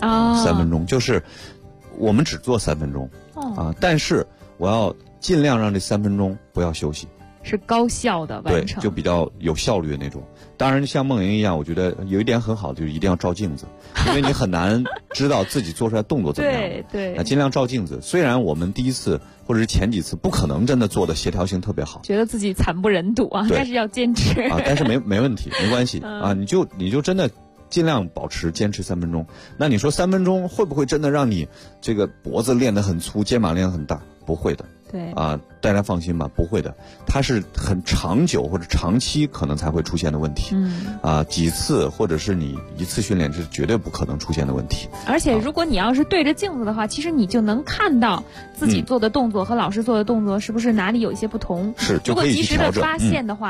[SPEAKER 11] 3分钟，就是我们只做3分钟但是我要尽量让这3分钟不要休息，
[SPEAKER 14] 是高效的完成，
[SPEAKER 11] 就比较有效率的那种。当然像梦莹一样，我觉得有一点很好，就是一定要照镜子，因为你很难知道自己做出来动作怎么样。
[SPEAKER 14] 对，
[SPEAKER 11] 那尽量照镜子。虽然我们第一次或者是前几次不可能真的做的协调性特别好，
[SPEAKER 14] 觉得自己惨不忍睹但是要坚持
[SPEAKER 11] 但是没问题，没关系你就真的尽量保持坚持3分钟。那你说3分钟会不会真的让你这个脖子练得很粗，肩膀练得很大？不会的。
[SPEAKER 14] 对
[SPEAKER 11] 大家放心吧，不会的，它是很长久或者长期可能才会出现的问题。几次或者是你一次训练是绝对不可能出现的问题。
[SPEAKER 14] 而且如果你要是对着镜子的话，其实你就能看到自己做的动作和老师做的动作是不是哪里有一些不同。
[SPEAKER 11] 就可以去调整。
[SPEAKER 14] 如果及时的发现的话，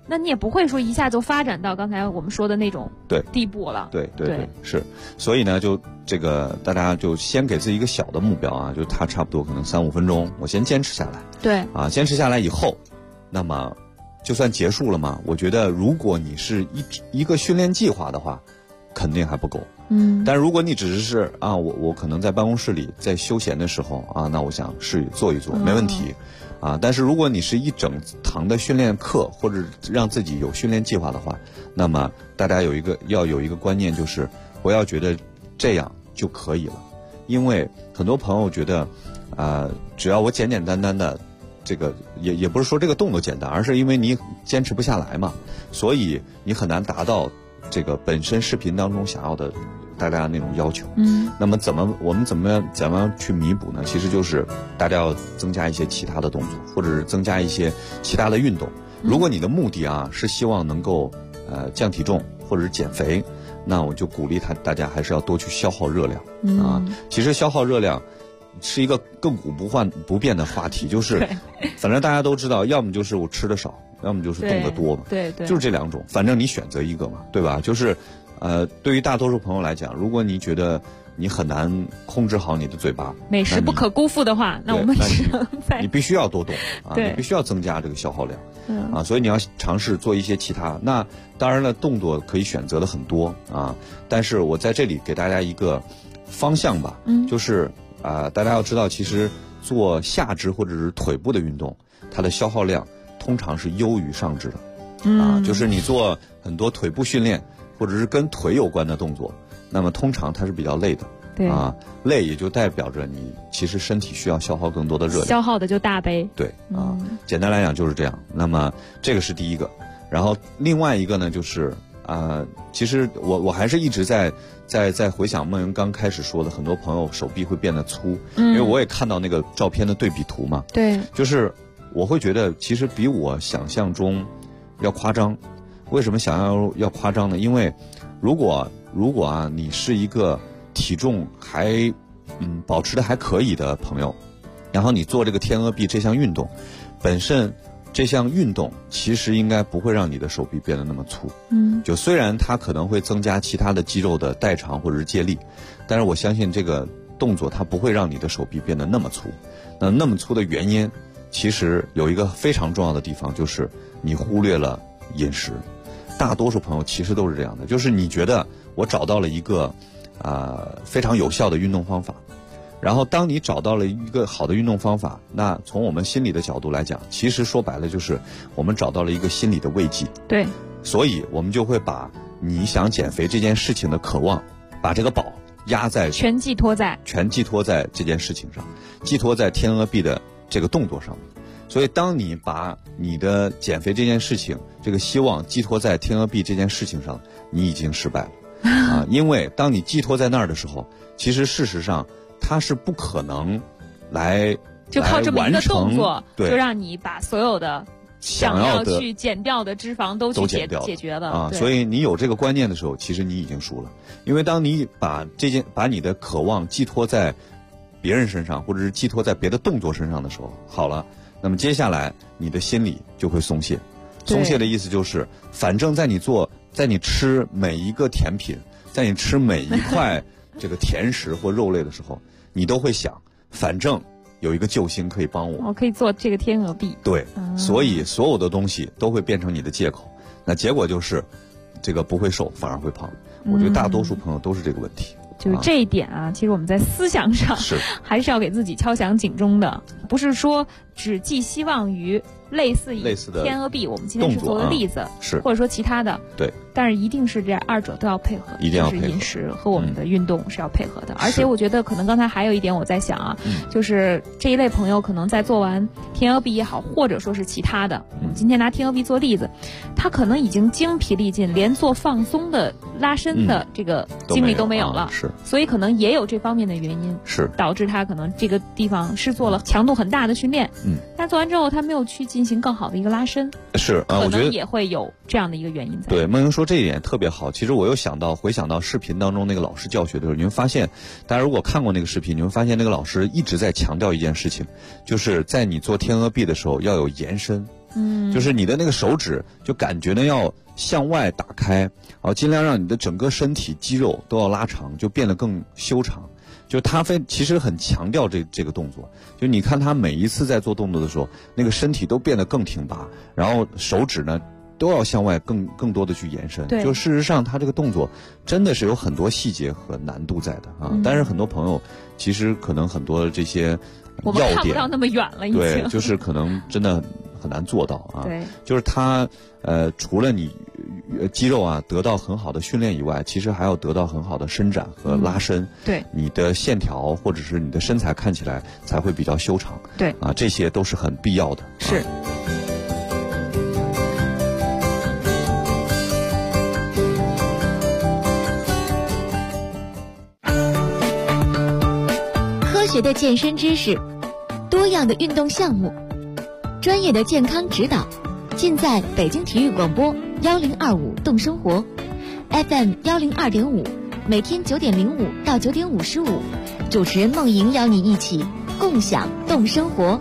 [SPEAKER 14] 那你也不会说一下就发展到刚才我们说的那种地步了。
[SPEAKER 11] 对，是。所以呢，就这个大家就先给自己一个小的目标啊，就它差不多可能3-5分钟，我先坚持下来。
[SPEAKER 14] 对。
[SPEAKER 11] 啊，坚持下来以后，那么就算结束了嘛。我觉得如果你是一个训练计划的话，肯定还不够。但如果你只是啊，我可能在办公室里在休闲的时候啊，那我想做一做没问题。但是如果你是一整堂的训练课，或者让自己有训练计划的话，那么大家要有一个观念，就是不要觉得这样就可以了。因为很多朋友觉得只要我简简单单的这个也不是说这个动作简单，而是因为你坚持不下来嘛，所以你很难达到这个本身视频当中想要的大家那种要求。那么我们怎么样去弥补呢？其实就是大家要增加一些其他的动作，或者是增加一些其他的运动。如果你的目的是希望能够降体重或者是减肥，那我就鼓励大家还是要多去消耗热量。其实消耗热量是一个亘古不变的话题，就是反正大家都知道，要么就是我吃的少，要么就是动得多嘛。
[SPEAKER 14] 对，
[SPEAKER 11] 就是这两种，反正你选择一个嘛，对吧？就是对于大多数朋友来讲，如果你觉得你很难控制好你的嘴巴，
[SPEAKER 14] 美食不可辜负的话，那我们只能
[SPEAKER 11] 你必须要多动你必须要增加这个消耗量所以你要尝试做一些其他。那当然了，动作可以选择的很多但是我在这里给大家一个方向吧，就是大家要知道，其实做下肢或者是腿部的运动，它的消耗量通常是优于上肢的就是你做很多腿部训练或者是跟腿有关的动作，那么通常它是比较累的。
[SPEAKER 14] 对
[SPEAKER 11] 累也就代表着你其实身体需要消耗更多的热量，
[SPEAKER 14] 消耗的就大呗。
[SPEAKER 11] 对简单来讲就是这样。那么这个是第一个，然后另外一个呢，就是其实我还是一直在回想梦莹刚开始说的，很多朋友手臂会变得粗，因为我也看到那个照片的对比图嘛。
[SPEAKER 14] 对，
[SPEAKER 11] 就是我会觉得其实比我想象中要夸张。为什么要夸张呢？因为如果你是一个体重还保持的还可以的朋友，然后你做这个天鹅臂这项运动，本身这项运动其实应该不会让你的手臂变得那么粗。就虽然它可能会增加其他的肌肉的代偿或者是借力，但是我相信这个动作它不会让你的手臂变得那么粗。那么粗的原因，其实有一个非常重要的地方，就是你忽略了饮食。大多数朋友其实都是这样的，就是你觉得我找到了一个非常有效的运动方法，然后当你找到了一个好的运动方法，那从我们心理的角度来讲，其实说白了就是我们找到了一个心理的慰藉。
[SPEAKER 14] 对，
[SPEAKER 11] 所以我们就会把你想减肥这件事情的渴望，把这个宝全寄托在这件事情上，寄托在天鹅臂的这个动作上面。所以当你把你的减肥这件事情，这个希望寄托在天鹅臂这件事情上，你已经失败了因为当你寄托在那儿的时候，其实事实上它是不可能
[SPEAKER 14] 就靠这么一个动作
[SPEAKER 11] 就
[SPEAKER 14] 让你把所有的想要去减掉的脂肪都去解决了
[SPEAKER 11] 所以你有这个观念的时候，其实你已经输了。因为当你把你的渴望寄托在别人身上，或者是寄托在别的动作身上的时候，好了，那么接下来你的心理就会松懈。松懈的意思就是，反正在你吃每一个甜品，在你吃每一块这个甜食或肉类的时候，你都会想，反正有一个救星可以帮我
[SPEAKER 14] 可以做这个天鹅臂。
[SPEAKER 11] 对所以所有的东西都会变成你的借口，那结果就是这个不会瘦反而会胖。我觉得大多数朋友都是这个问题。
[SPEAKER 14] 就是这一点其实我们在思想上还是要给自己敲响警钟的，不是说只寄希望于类似于天鹅臂，我们今天是做的例子，或者说其他的，
[SPEAKER 11] 对，
[SPEAKER 14] 但是一定是这二者都要配合，
[SPEAKER 11] 一定要
[SPEAKER 14] 就是饮食和我们的运动是要配合的。而且我觉得可能刚才还有一点我在想就是这一类朋友可能在做完天鹅臂也好，或者说是其他的，我们今天拿天鹅臂做例子，他可能已经精疲力尽，连做放松的拉伸的这个精力都没有了，所以可能也有这方面的原因，导致他可能这个地方是做了强度很大的训练，但做完之后他没有去进行更好的一个拉伸，可能也会有这样的一个原因在。
[SPEAKER 11] 对，梦莹说这一点特别好。其实我又回想到视频当中那个老师教学的时候，你会发现，大家如果看过那个视频，你会发现那个老师一直在强调一件事情，就是在你做天鹅臂的时候要有延伸， 就是你的那个手指就感觉呢要向外打开，尽量让你的整个身体肌肉都要拉长，就变得更修长。就他其实很强调这个动作，就你看他每一次在做动作的时候，那个身体都变得更挺拔，然后手指呢都要向外更多的去延伸。就事实上他这个动作真的是有很多细节和难度在的啊。但是很多朋友其实可能很多这些要点
[SPEAKER 14] 我们看不到那么远了已经。
[SPEAKER 11] 对，就是可能真的很难做到啊。
[SPEAKER 14] 对，
[SPEAKER 11] 就是他除了你肌肉啊得到很好的训练以外，其实还要得到很好的伸展和拉伸。
[SPEAKER 14] 对，
[SPEAKER 11] 你的线条或者是你的身材看起来才会比较修长。
[SPEAKER 14] 对
[SPEAKER 11] 啊，这些都是很必要的。
[SPEAKER 14] 是。
[SPEAKER 12] 科学的健身知识，多样的运动项目，专业的健康指导，尽在北京体育广播1025动生活 FM 102.5，每天9点05到9点55，主持人梦莹邀你一起共享动生活。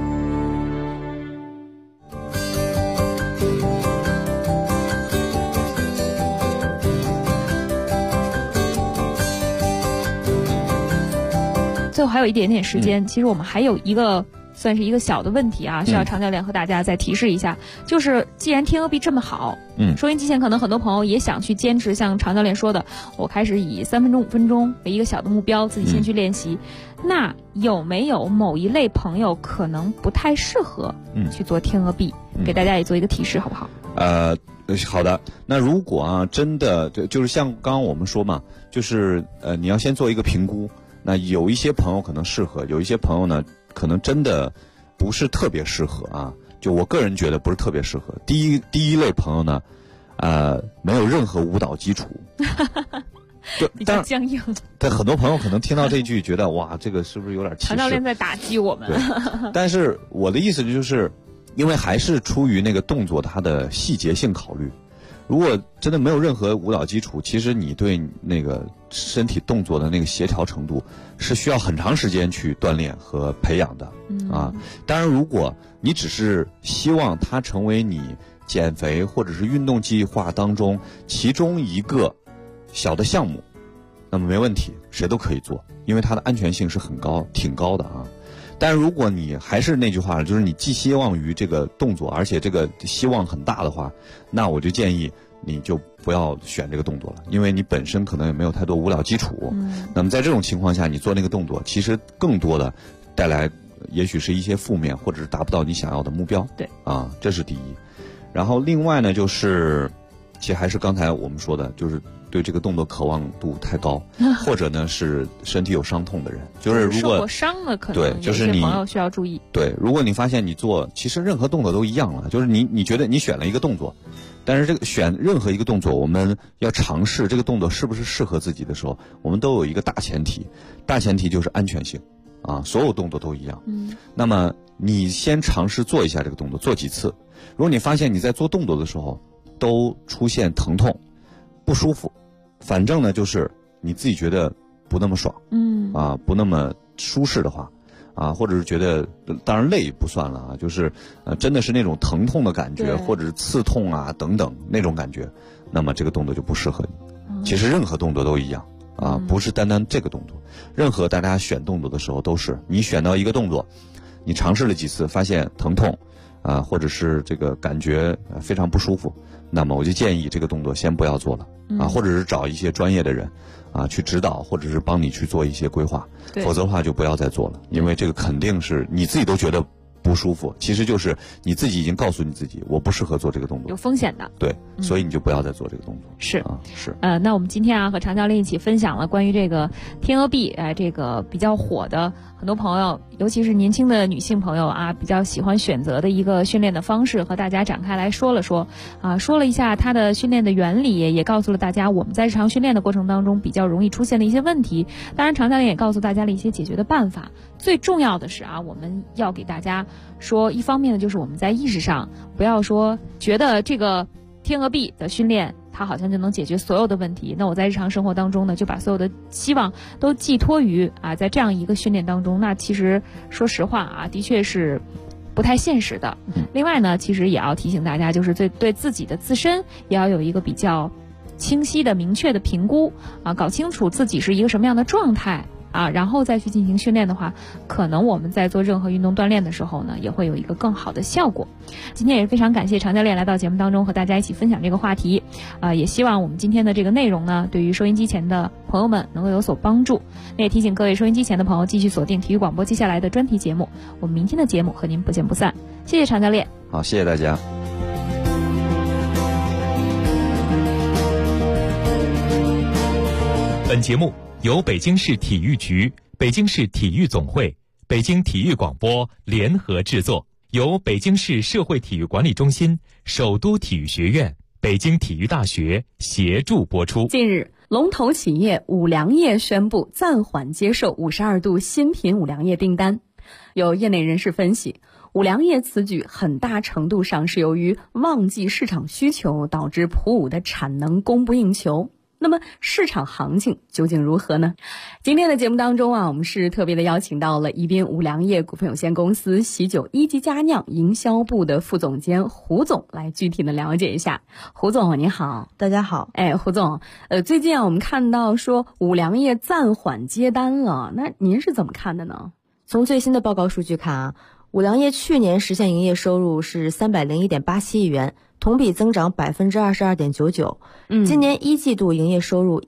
[SPEAKER 14] 最后还有一点点时间，其实我们还有一个算是一个小的问题啊，需要常教练和大家再提示一下。就是既然天鹅臂这么好，收音机前可能很多朋友也想去坚持，像常教练说的，我开始以3分钟、5分钟为一个小的目标，自己先去练习。那有没有某一类朋友可能不太适合去做天鹅臂？给大家也做一个提示，好不好？
[SPEAKER 11] 好的。那如果啊，真的就是像刚刚我们说嘛，就是你要先做一个评估。那有一些朋友可能适合，有一些朋友呢，可能真的不是特别适合啊。就我个人觉得不是特别适合。第一类朋友呢，没有任何舞蹈基础，
[SPEAKER 14] 比较僵硬。
[SPEAKER 11] 但很多朋友可能听到这句觉得哇，这个是不是有点歧视？
[SPEAKER 14] 常教练在打击我们。
[SPEAKER 11] 但是我的意思就是，因为还是出于那个动作它的细节性考虑。如果真的没有任何舞蹈基础，其实你对那个身体动作的那个协调程度是需要很长时间去锻炼和培养的啊。当然，如果你只是希望它成为你减肥或者是运动计划当中其中一个小的项目，那么没问题，谁都可以做，因为它的安全性是挺高的啊。但如果你还是那句话，就是你寄希望于这个动作，而且这个希望很大的话，那我就建议你就不要选这个动作了，因为你本身可能也没有太多舞蹈基础。那么在这种情况下，你做那个动作，其实更多的带来也许是一些负面，或者是达不到你想要的目标。
[SPEAKER 14] 对
[SPEAKER 11] 啊，这是第一。然后另外呢，就是其实还是刚才我们说的，就是对这个动作渴望度太高，或者呢是身体有伤痛的人，就是如果
[SPEAKER 14] 受过伤了，可能
[SPEAKER 11] 对，就是你
[SPEAKER 14] 朋友需要注意。
[SPEAKER 11] 对，如果你发现你做其实任何动作都一样了，就是你觉得你选了一个动作，但是这个选任何一个动作，我们要尝试这个动作是不是适合自己的时候，我们都有一个大前提就是安全性啊，所有动作都一样。那么你先尝试做一下这个动作，做几次，如果你发现你在做动作的时候都出现疼痛、不舒服，反正呢就是你自己觉得不那么爽，不那么舒适的话，或者是觉得当然累不算了啊，就是真的是那种疼痛的感觉，或者是刺痛啊等等那种感觉，那么这个动作就不适合你。其实任何动作都一样啊，不是单单这个动作，任何大家选动作的时候都是，你选到一个动作，你尝试了几次，发现疼痛或者是这个感觉非常不舒服，那么我就建议这个动作先不要做了或者是找一些专业的人去指导，或者是帮你去做一些规划，否则的话就不要再做了，因为这个肯定是你自己都觉得不舒服，其实就是你自己已经告诉你自己我不适合做这个动作，
[SPEAKER 14] 有风险的。
[SPEAKER 11] 对，所以你就不要再做这个动作。
[SPEAKER 14] 是
[SPEAKER 11] 是。
[SPEAKER 14] 那我们今天和常教练一起分享了关于这个天鹅臂这个比较火的，很多朋友尤其是年轻的女性朋友比较喜欢选择的一个训练的方式，和大家展开来说了说说了一下它的训练的原理，也告诉了大家我们在日常训练的过程当中比较容易出现的一些问题。当然常教练也告诉大家了一些解决的办法。最重要的是我们要给大家说，一方面呢就是我们在意识上不要说觉得这个天鹅臂的训练它好像就能解决所有的问题，那我在日常生活当中呢就把所有的希望都寄托于在这样一个训练当中，那其实说实话的确是不太现实的。另外呢，其实也要提醒大家，就是对自己的自身也要有一个比较清晰的、明确的评估啊，搞清楚自己是一个什么样的状态啊，然后再去进行训练的话，可能我们在做任何运动锻炼的时候呢，也会有一个更好的效果。今天也是非常感谢常教练来到节目当中和大家一起分享这个话题，也希望我们今天的这个内容呢，对于收音机前的朋友们能够有所帮助。那也提醒各位收音机前的朋友继续锁定体育广播接下来的专题节目，我们明天的节目和您不见不散。谢谢常教练。
[SPEAKER 11] 好，谢谢大家。
[SPEAKER 13] 本节目由北京市体育局、北京市体育总会、北京体育广播联合制作，由北京市社会体育管理中心、首都体育学院、北京体育大学协助播出。
[SPEAKER 15] 近日，龙头企业五粮液宣布暂缓接受52度新品五粮液订单。有业内人士分析，五粮液此举很大程度上是由于旺季市场需求导致普五的产能供不应求。那么市场行情究竟如何呢？今天的节目当中我们是特别的邀请到了宜宾五粮液股份有限公司喜酒一级佳酿营销部的副总监胡总来具体的了解一下。胡总你好。
[SPEAKER 16] 大家好。
[SPEAKER 15] 胡总，最近我们看到说五粮液暂缓接单了，那您是怎么看的呢？
[SPEAKER 16] 从最新的报告数据看五粮液去年实现营业收入是301.87亿元，同比增长22.99%。今年一季度营业收入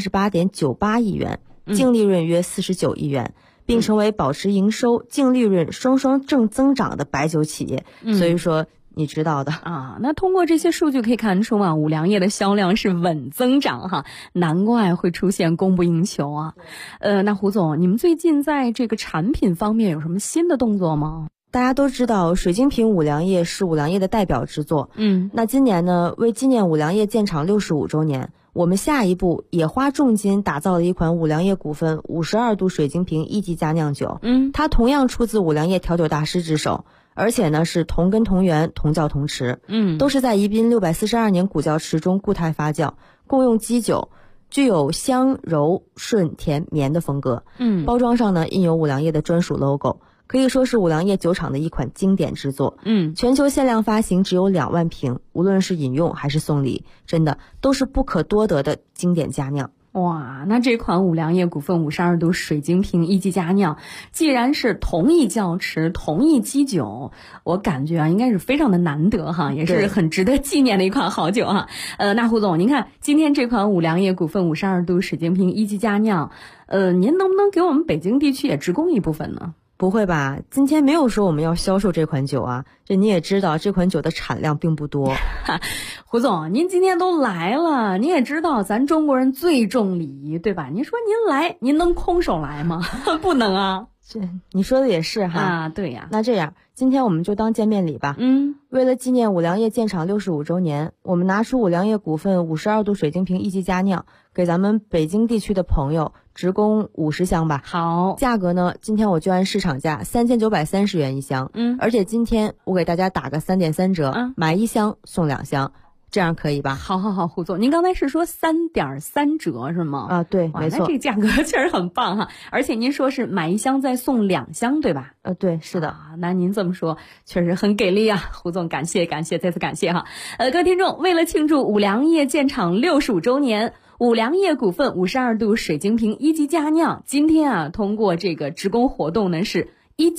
[SPEAKER 16] 138.98亿元，净利润约49亿元，并成为保持营收、净利润双双正增长的白酒企业。所以说你知道的
[SPEAKER 15] 啊。那通过这些数据可以看出五粮液的销量是稳增长哈，难怪会出现供不应求啊。那胡总，你们最近在这个产品方面有什么新的动作吗？
[SPEAKER 16] 大家都知道水晶瓶五粮液是五粮液的代表之作。那今年呢，为纪念五粮液建厂65周年，我们下一步也花重金打造了一款五粮液股份52度水晶瓶一级佳酿酒。它同样出自五粮液调酒大师之手，而且呢是同根同源同窖同池。都是在宜宾642年古窖池中固态发酵，共用基酒，具有香柔顺甜绵的风格。包装上呢印有五粮液的专属 logo，可以说是五粮液酒厂的一款经典之作。全球限量发行只有2万瓶，无论是饮用还是送礼，真的都是不可多得的经典佳酿。
[SPEAKER 15] 哇，那这款五粮液股份52度水晶瓶一级佳酿，既然是同一窖池、同一基酒，我感觉应该是非常的难得哈，也是很值得纪念的一款好酒哈。那胡总，您看今天这款五粮液股份52度水晶瓶一级佳酿，您能不能给我们北京地区也直供一部分呢？
[SPEAKER 16] 不会吧，今天没有说我们要销售这款酒啊，这你也知道这款酒的产量并不多。
[SPEAKER 15] 胡总，您今天都来了，您也知道咱中国人最重礼仪，对吧？您说您来，您能空手来吗？不能啊。
[SPEAKER 16] 你说的也是哈。
[SPEAKER 15] 啊，对呀。
[SPEAKER 16] 那这样，今天我们就当见面礼吧。为了纪念五粮液建厂65周年，我们拿出五粮液股份52度水晶瓶一级佳酿，给咱们北京地区的朋友直供50箱吧。
[SPEAKER 15] 好，
[SPEAKER 16] 价格呢，今天我就按市场价3930元一箱。而且今天我给大家打个3.3折，买1箱送2箱。这样可以吧？
[SPEAKER 15] 好，胡总，您刚才是说3.3折是吗？
[SPEAKER 16] 啊，对，没错。
[SPEAKER 15] 那这个价格确实很棒哈，而且您说是买1箱再送2箱，对吧？
[SPEAKER 16] 对，是的。
[SPEAKER 15] 那您这么说确实很给力啊，胡总，感谢，再次感谢哈。各位听众，为了庆祝五粮液建厂65周年，五粮液股份52度水晶瓶一级佳酿，今天通过这个直供活动呢是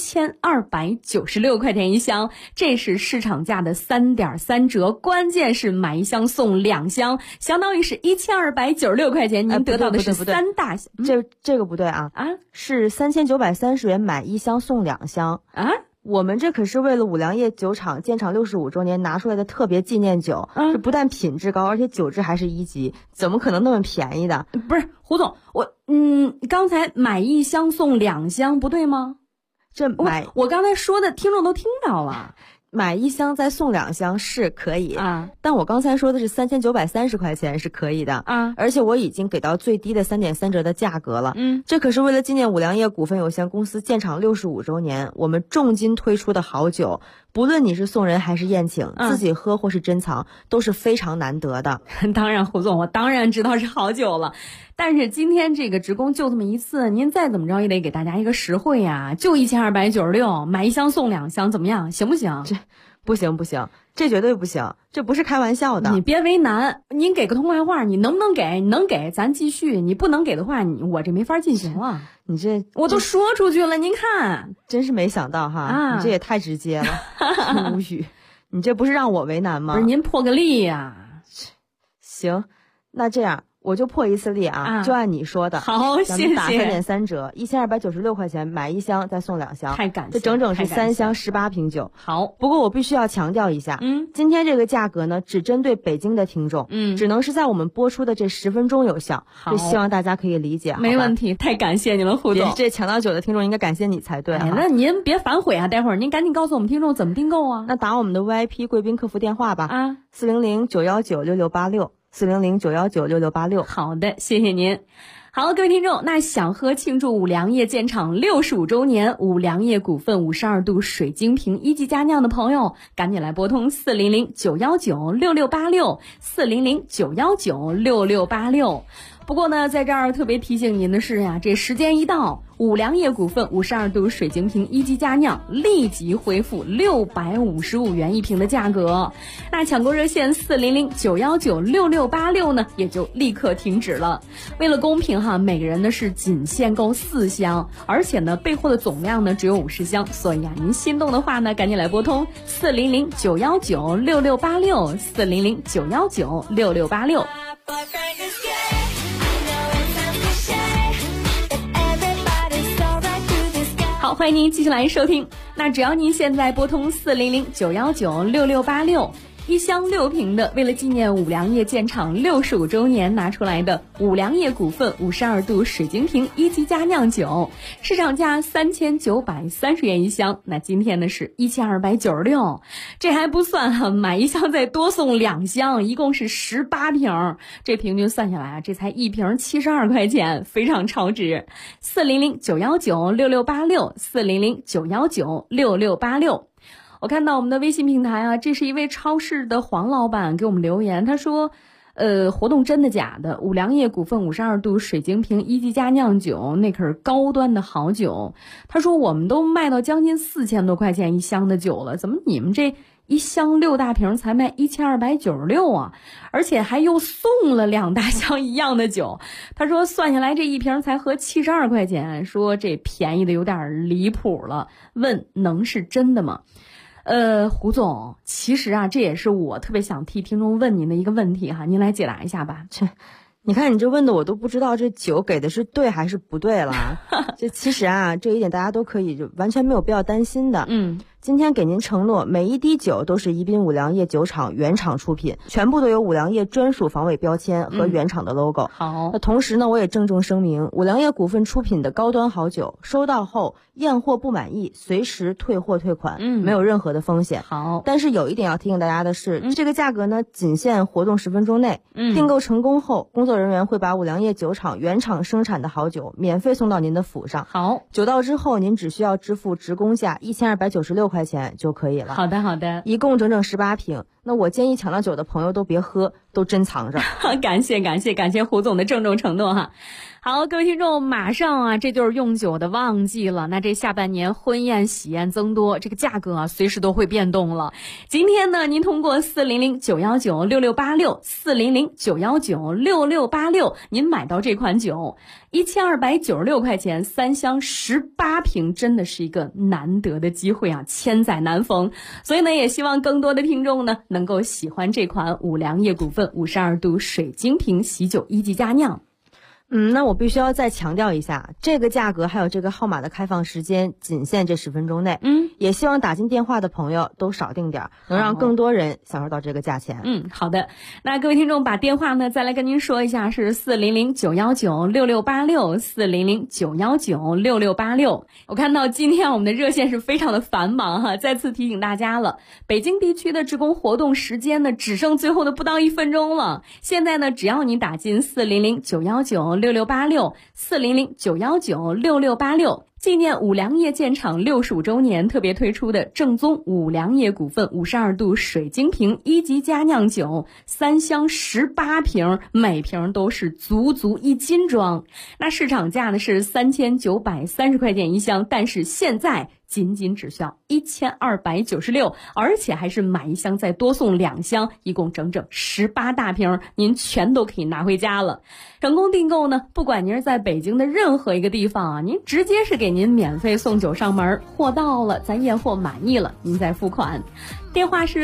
[SPEAKER 15] 1296块钱一箱，这是市场价的3.3折，关键是买1箱送2箱，相当于是1296块钱，您得到的是3大箱。
[SPEAKER 16] 这个不对啊，是3930元买1箱送2箱
[SPEAKER 15] 啊。
[SPEAKER 16] 我们这可是为了五粮液酒厂建厂65周年拿出来的特别纪念酒，这不但品质高，而且酒质还是1级，怎么可能那么便宜的？
[SPEAKER 15] 不是，胡总，刚才买1箱送2箱不对吗？我刚才说的听众都听到了，
[SPEAKER 16] 买1箱再送2箱是可以啊，但我刚才说的是3930块钱是可以的啊，而且我已经给到最低的3.3折的价格了。这可是为了纪念五粮液股份有限公司建厂65周年，我们重金推出的好酒， 不论你是送人还是宴请，自己喝或是珍藏都是非常难得的。
[SPEAKER 15] 当然，胡总，我当然知道是好酒了，但是今天这个职工就这么一次，您再怎么着也得给大家一个实惠呀，就1296，买1箱送2箱，怎么样？行不行？
[SPEAKER 16] 这不行，这绝对不行，这不是开玩笑的。
[SPEAKER 15] 你别为难，您给个痛快话，你能不能给？你能给咱继续，你不能给的话，我这没法进行了。
[SPEAKER 16] 你这
[SPEAKER 15] 我都说出去了，您看，
[SPEAKER 16] 真是没想到哈，你这也太直接了，无语。你这不是让我为难吗？
[SPEAKER 15] 不是，您破个例呀。
[SPEAKER 16] 行，那这样我就破一次例啊，就按你说的。
[SPEAKER 15] 好，谢谢。
[SPEAKER 16] 咱们打3.3折，1296块钱买1箱再送2箱，
[SPEAKER 15] 太感谢，
[SPEAKER 16] 这整整是3箱18瓶酒。
[SPEAKER 15] 好，
[SPEAKER 16] 不过我必须要强调一下，今天这个价格呢，只针对北京的听众，只能是在我们播出的这10分钟有效。
[SPEAKER 15] 好，
[SPEAKER 16] 就希望大家可以理解。
[SPEAKER 15] 没问题，太感谢你了，胡总。
[SPEAKER 16] 这抢到酒的听众应该感谢你才对。
[SPEAKER 15] 那您别反悔啊，待会儿您赶紧告诉我们听众怎么订购啊。
[SPEAKER 16] 那打我们的 VIP 贵宾客服电话吧，400-919-6686。400-919-6686。
[SPEAKER 15] 好的，谢谢您。好，各位听众，那想喝庆祝五粮液建厂65周年五粮液股份52度水晶瓶1级佳酿的朋友，赶紧来拨通400-919-6686，400-919-6686。不过呢，在这儿特别提醒您的是呀，这时间一到，五粮液股份52度水晶瓶1级佳酿立即恢复655元1瓶的价格。那抢购热线400-919-6686呢，也就立刻停止了。为了公平哈，每个人呢是仅限购4箱，而且呢备货的总量呢只有50箱，所以啊，您心动的话呢，赶紧来拨通400-919-6686，400-919-6686。好，欢迎您继续来收听。那只要您现在拨通400-919-6686，1箱6瓶的，为了纪念五粮液建厂65周年拿出来的五粮液股份52度水晶瓶1级佳酿酒，市场价3930元1箱，那今天呢是1296，这还不算哈，买1箱再多送2箱，一共是18瓶，这平均算下来啊，这才1瓶72块钱，非常超值。400-919-6686，400-919-6686。我看到我们的微信平台啊，这是一位超市的黄老板给我们留言，他说活动真的假的？五粮液股份52度水晶瓶1级佳酿酒，那可是高端的好酒。他说我们都卖到将近4000多块钱1箱的酒了，怎么你们这1箱6大瓶才卖1296啊？而且还又送了2大箱一样的酒。他说算下来这1瓶才合72块钱，说这便宜的有点离谱了，问能是真的吗？胡总，其实啊，这也是我特别想替听众问您的一个问题哈，您来解答一下吧。
[SPEAKER 16] 你看你这问的我都不知道这酒给的是对还是不对了。这其实啊，这一点大家都可以就完全没有必要担心的。今天给您承诺，每一滴酒都是宜宾五粮液酒厂原厂出品，全部都有五粮液专属防伪标签和原厂的 logo。
[SPEAKER 15] 好，
[SPEAKER 16] 那同时呢，我也郑重声明，五粮液股份出品的高端好酒，收到后验货不满意，随时退货退款，没有任何的风险。
[SPEAKER 15] 好，
[SPEAKER 16] 但是有一点要提醒大家的是，这个价格呢，仅限活动10分钟内。订购成功后，工作人员会把五粮液酒厂原厂生产的好酒免费送到您的府上。
[SPEAKER 15] 好，
[SPEAKER 16] 酒到之后，您只需要支付职工价1296块钱就可以了。
[SPEAKER 15] 好的，好的，
[SPEAKER 16] 一共整整18瓶。那我建议抢到酒的朋友都别喝，都珍藏着。
[SPEAKER 15] 感谢胡总的郑重承诺哈。好，各位听众，马上啊，这就是用酒的旺季了。那这下半年婚宴喜宴增多，这个价格啊，随时都会变动了。今天呢，您通过400-919-6686， 400-919-6686，您买到这款酒，1296块钱3箱18瓶，真的是一个难得的机会啊，千载难逢。所以呢，也希望更多的听众呢，能够喜欢这款五粮液股份52度水晶瓶喜酒1级佳酿。
[SPEAKER 16] 那我必须要再强调一下，这个价格还有这个号码的开放时间仅限这10分钟内。也希望打进电话的朋友都少订点，能让更多人享受到这个价钱。
[SPEAKER 15] 好的。那各位听众把电话呢再来跟您说一下，是400-919-6686， 400-919-6686。我看到今天我们的热线是非常的繁忙哈，再次提醒大家了，北京地区的职工活动时间呢只剩最后的不到1分钟了。现在呢，只要您打进400-919-6686， 400-919-6686， 纪念五粮液建厂65周年特别推出的正宗五粮液股份52度水晶瓶1级佳酿酒，3箱18瓶，每瓶都是足足1斤装。那市场价呢是3930块钱一箱，但是现在仅只需要1296，而且还是买一箱再多送2箱，一共整整18大瓶，您全都可以拿回家了。成功订购呢，不管您是在北京的任何一个地方啊，您直接是给您免费送酒上门，货到了咱验货满意了您再付款。电话是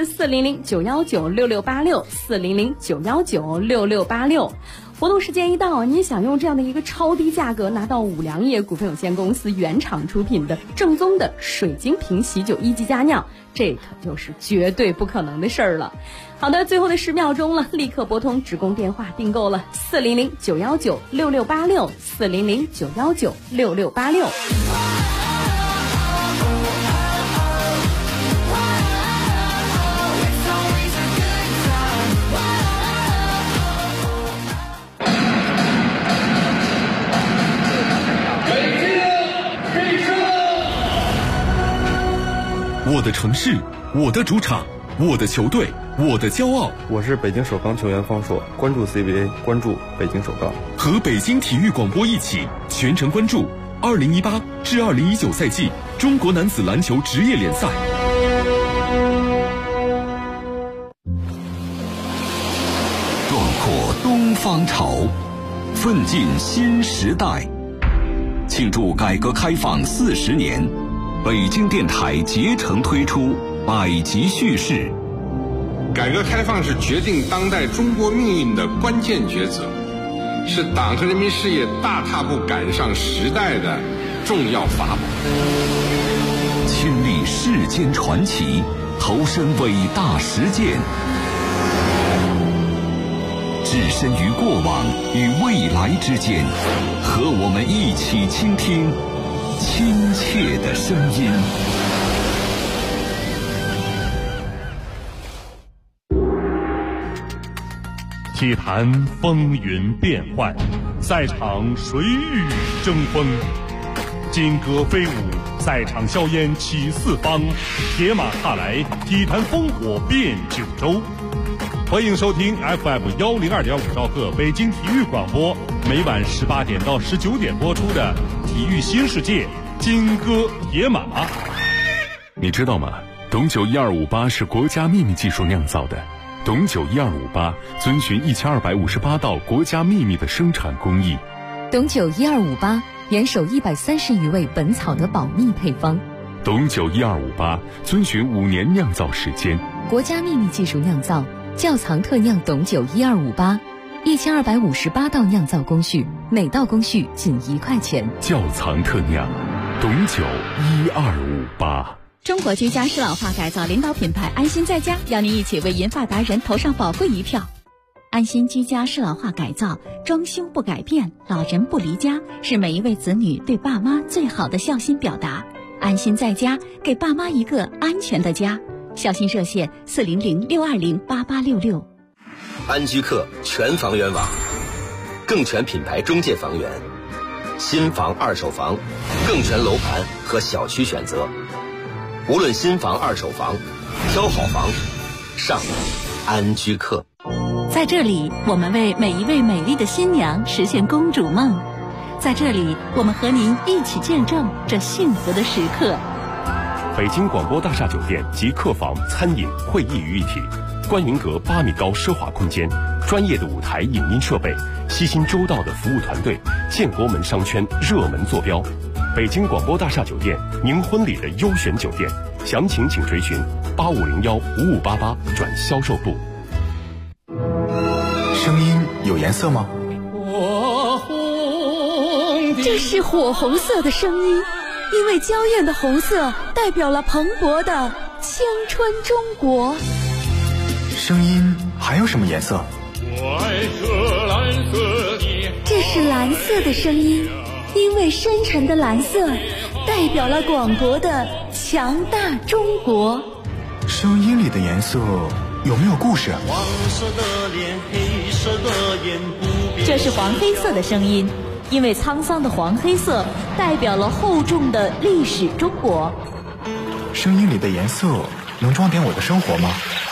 [SPEAKER 15] 400-919-6686，400-919-6686。活动时间一到，您想用这样的一个超低价格拿到五粮液股份有限公司原厂出品的正宗的水晶瓶喜酒1级佳酿，这可就是绝对不可能的事儿了。好的，最后的10秒钟了，立刻拨通直供电话订购了400-919-6686， 400-919-6686。
[SPEAKER 9] 我的城市，我的主场，我的球队，我的骄傲。
[SPEAKER 17] 我是北京首钢球员方硕，关注 CBA， 关注北京首钢。
[SPEAKER 9] 和北京体育广播一起全程关注2018至2019赛季中国男子篮球职业联赛。
[SPEAKER 1] 壮阔东方潮，奋进新时代。庆祝改革开放40年，北京电台竭诚推出百集叙事。
[SPEAKER 18] 改革开放是决定当代中国命运的关键抉择，是党和人民事业大踏步赶上时代的重要法宝。
[SPEAKER 1] 亲历世间传奇，投身伟大实践，置身于过往与未来之间，和我们一起倾听亲切的声音。
[SPEAKER 19] 体坛风云变幻，赛场谁与争锋？金戈飞舞，赛场硝烟起四方，铁马踏来，体坛烽火遍九州。欢迎收听 FM102.5兆赫北京体育广播，每晚18点到19点播出的体育新世界金戈铁马。
[SPEAKER 20] 你知道吗？董酒1258是国家秘密技术酿造的。董酒1258遵循1258道国家秘密的生产工艺。
[SPEAKER 12] 董酒1258严守130余位本草的保密配方。
[SPEAKER 20] 董酒1258遵循5年酿造时间。
[SPEAKER 12] 国家秘密技术酿造，窖藏特酿董酒1258，1258道酿造工序，每道工序仅1块钱。
[SPEAKER 20] 窖藏特酿，董酒1258。
[SPEAKER 21] 中国居家适老化改造领导品牌安心在家，邀您一起为银发达人投上宝贵一票。安心居家适老化改造，装修不改变，老人不离家，是每一位子女对爸妈最好的孝心表达。安心在家，给爸妈一个安全的家。孝心热线400-620-8866。
[SPEAKER 22] 安居客全房源网，更全品牌中介房源，新房二手房，更全楼盘和小区选择。无论新房二手房，挑好房上安居客。
[SPEAKER 21] 在这里，我们为每一位美丽的新娘实现公主梦。在这里，我们和您一起见证这幸福的时刻。
[SPEAKER 9] 北京广播大厦酒店及客房、餐饮、会议于一体，观云阁8米高奢华空间，专业的舞台影音设备，悉心周到的服务团队，建国门商圈热门坐标。北京广播大厦酒店，您婚礼的优选酒店，详情请垂询8501-5588转销售部。
[SPEAKER 3] 声音有颜色吗？
[SPEAKER 21] 这是火红色的声音，因为娇艳的红色代表了蓬勃的青春中国。
[SPEAKER 3] 声音还有什么颜色？
[SPEAKER 21] 这是蓝色的声音，因为深沉的蓝色代表了广博的强大中国。
[SPEAKER 3] 声音里的颜色有没有故事？
[SPEAKER 21] 这是黄黑色的声音， 因为沧桑的黄黑色代表了厚重的历史中国。
[SPEAKER 2] 声音里的颜色能装点我的生活吗？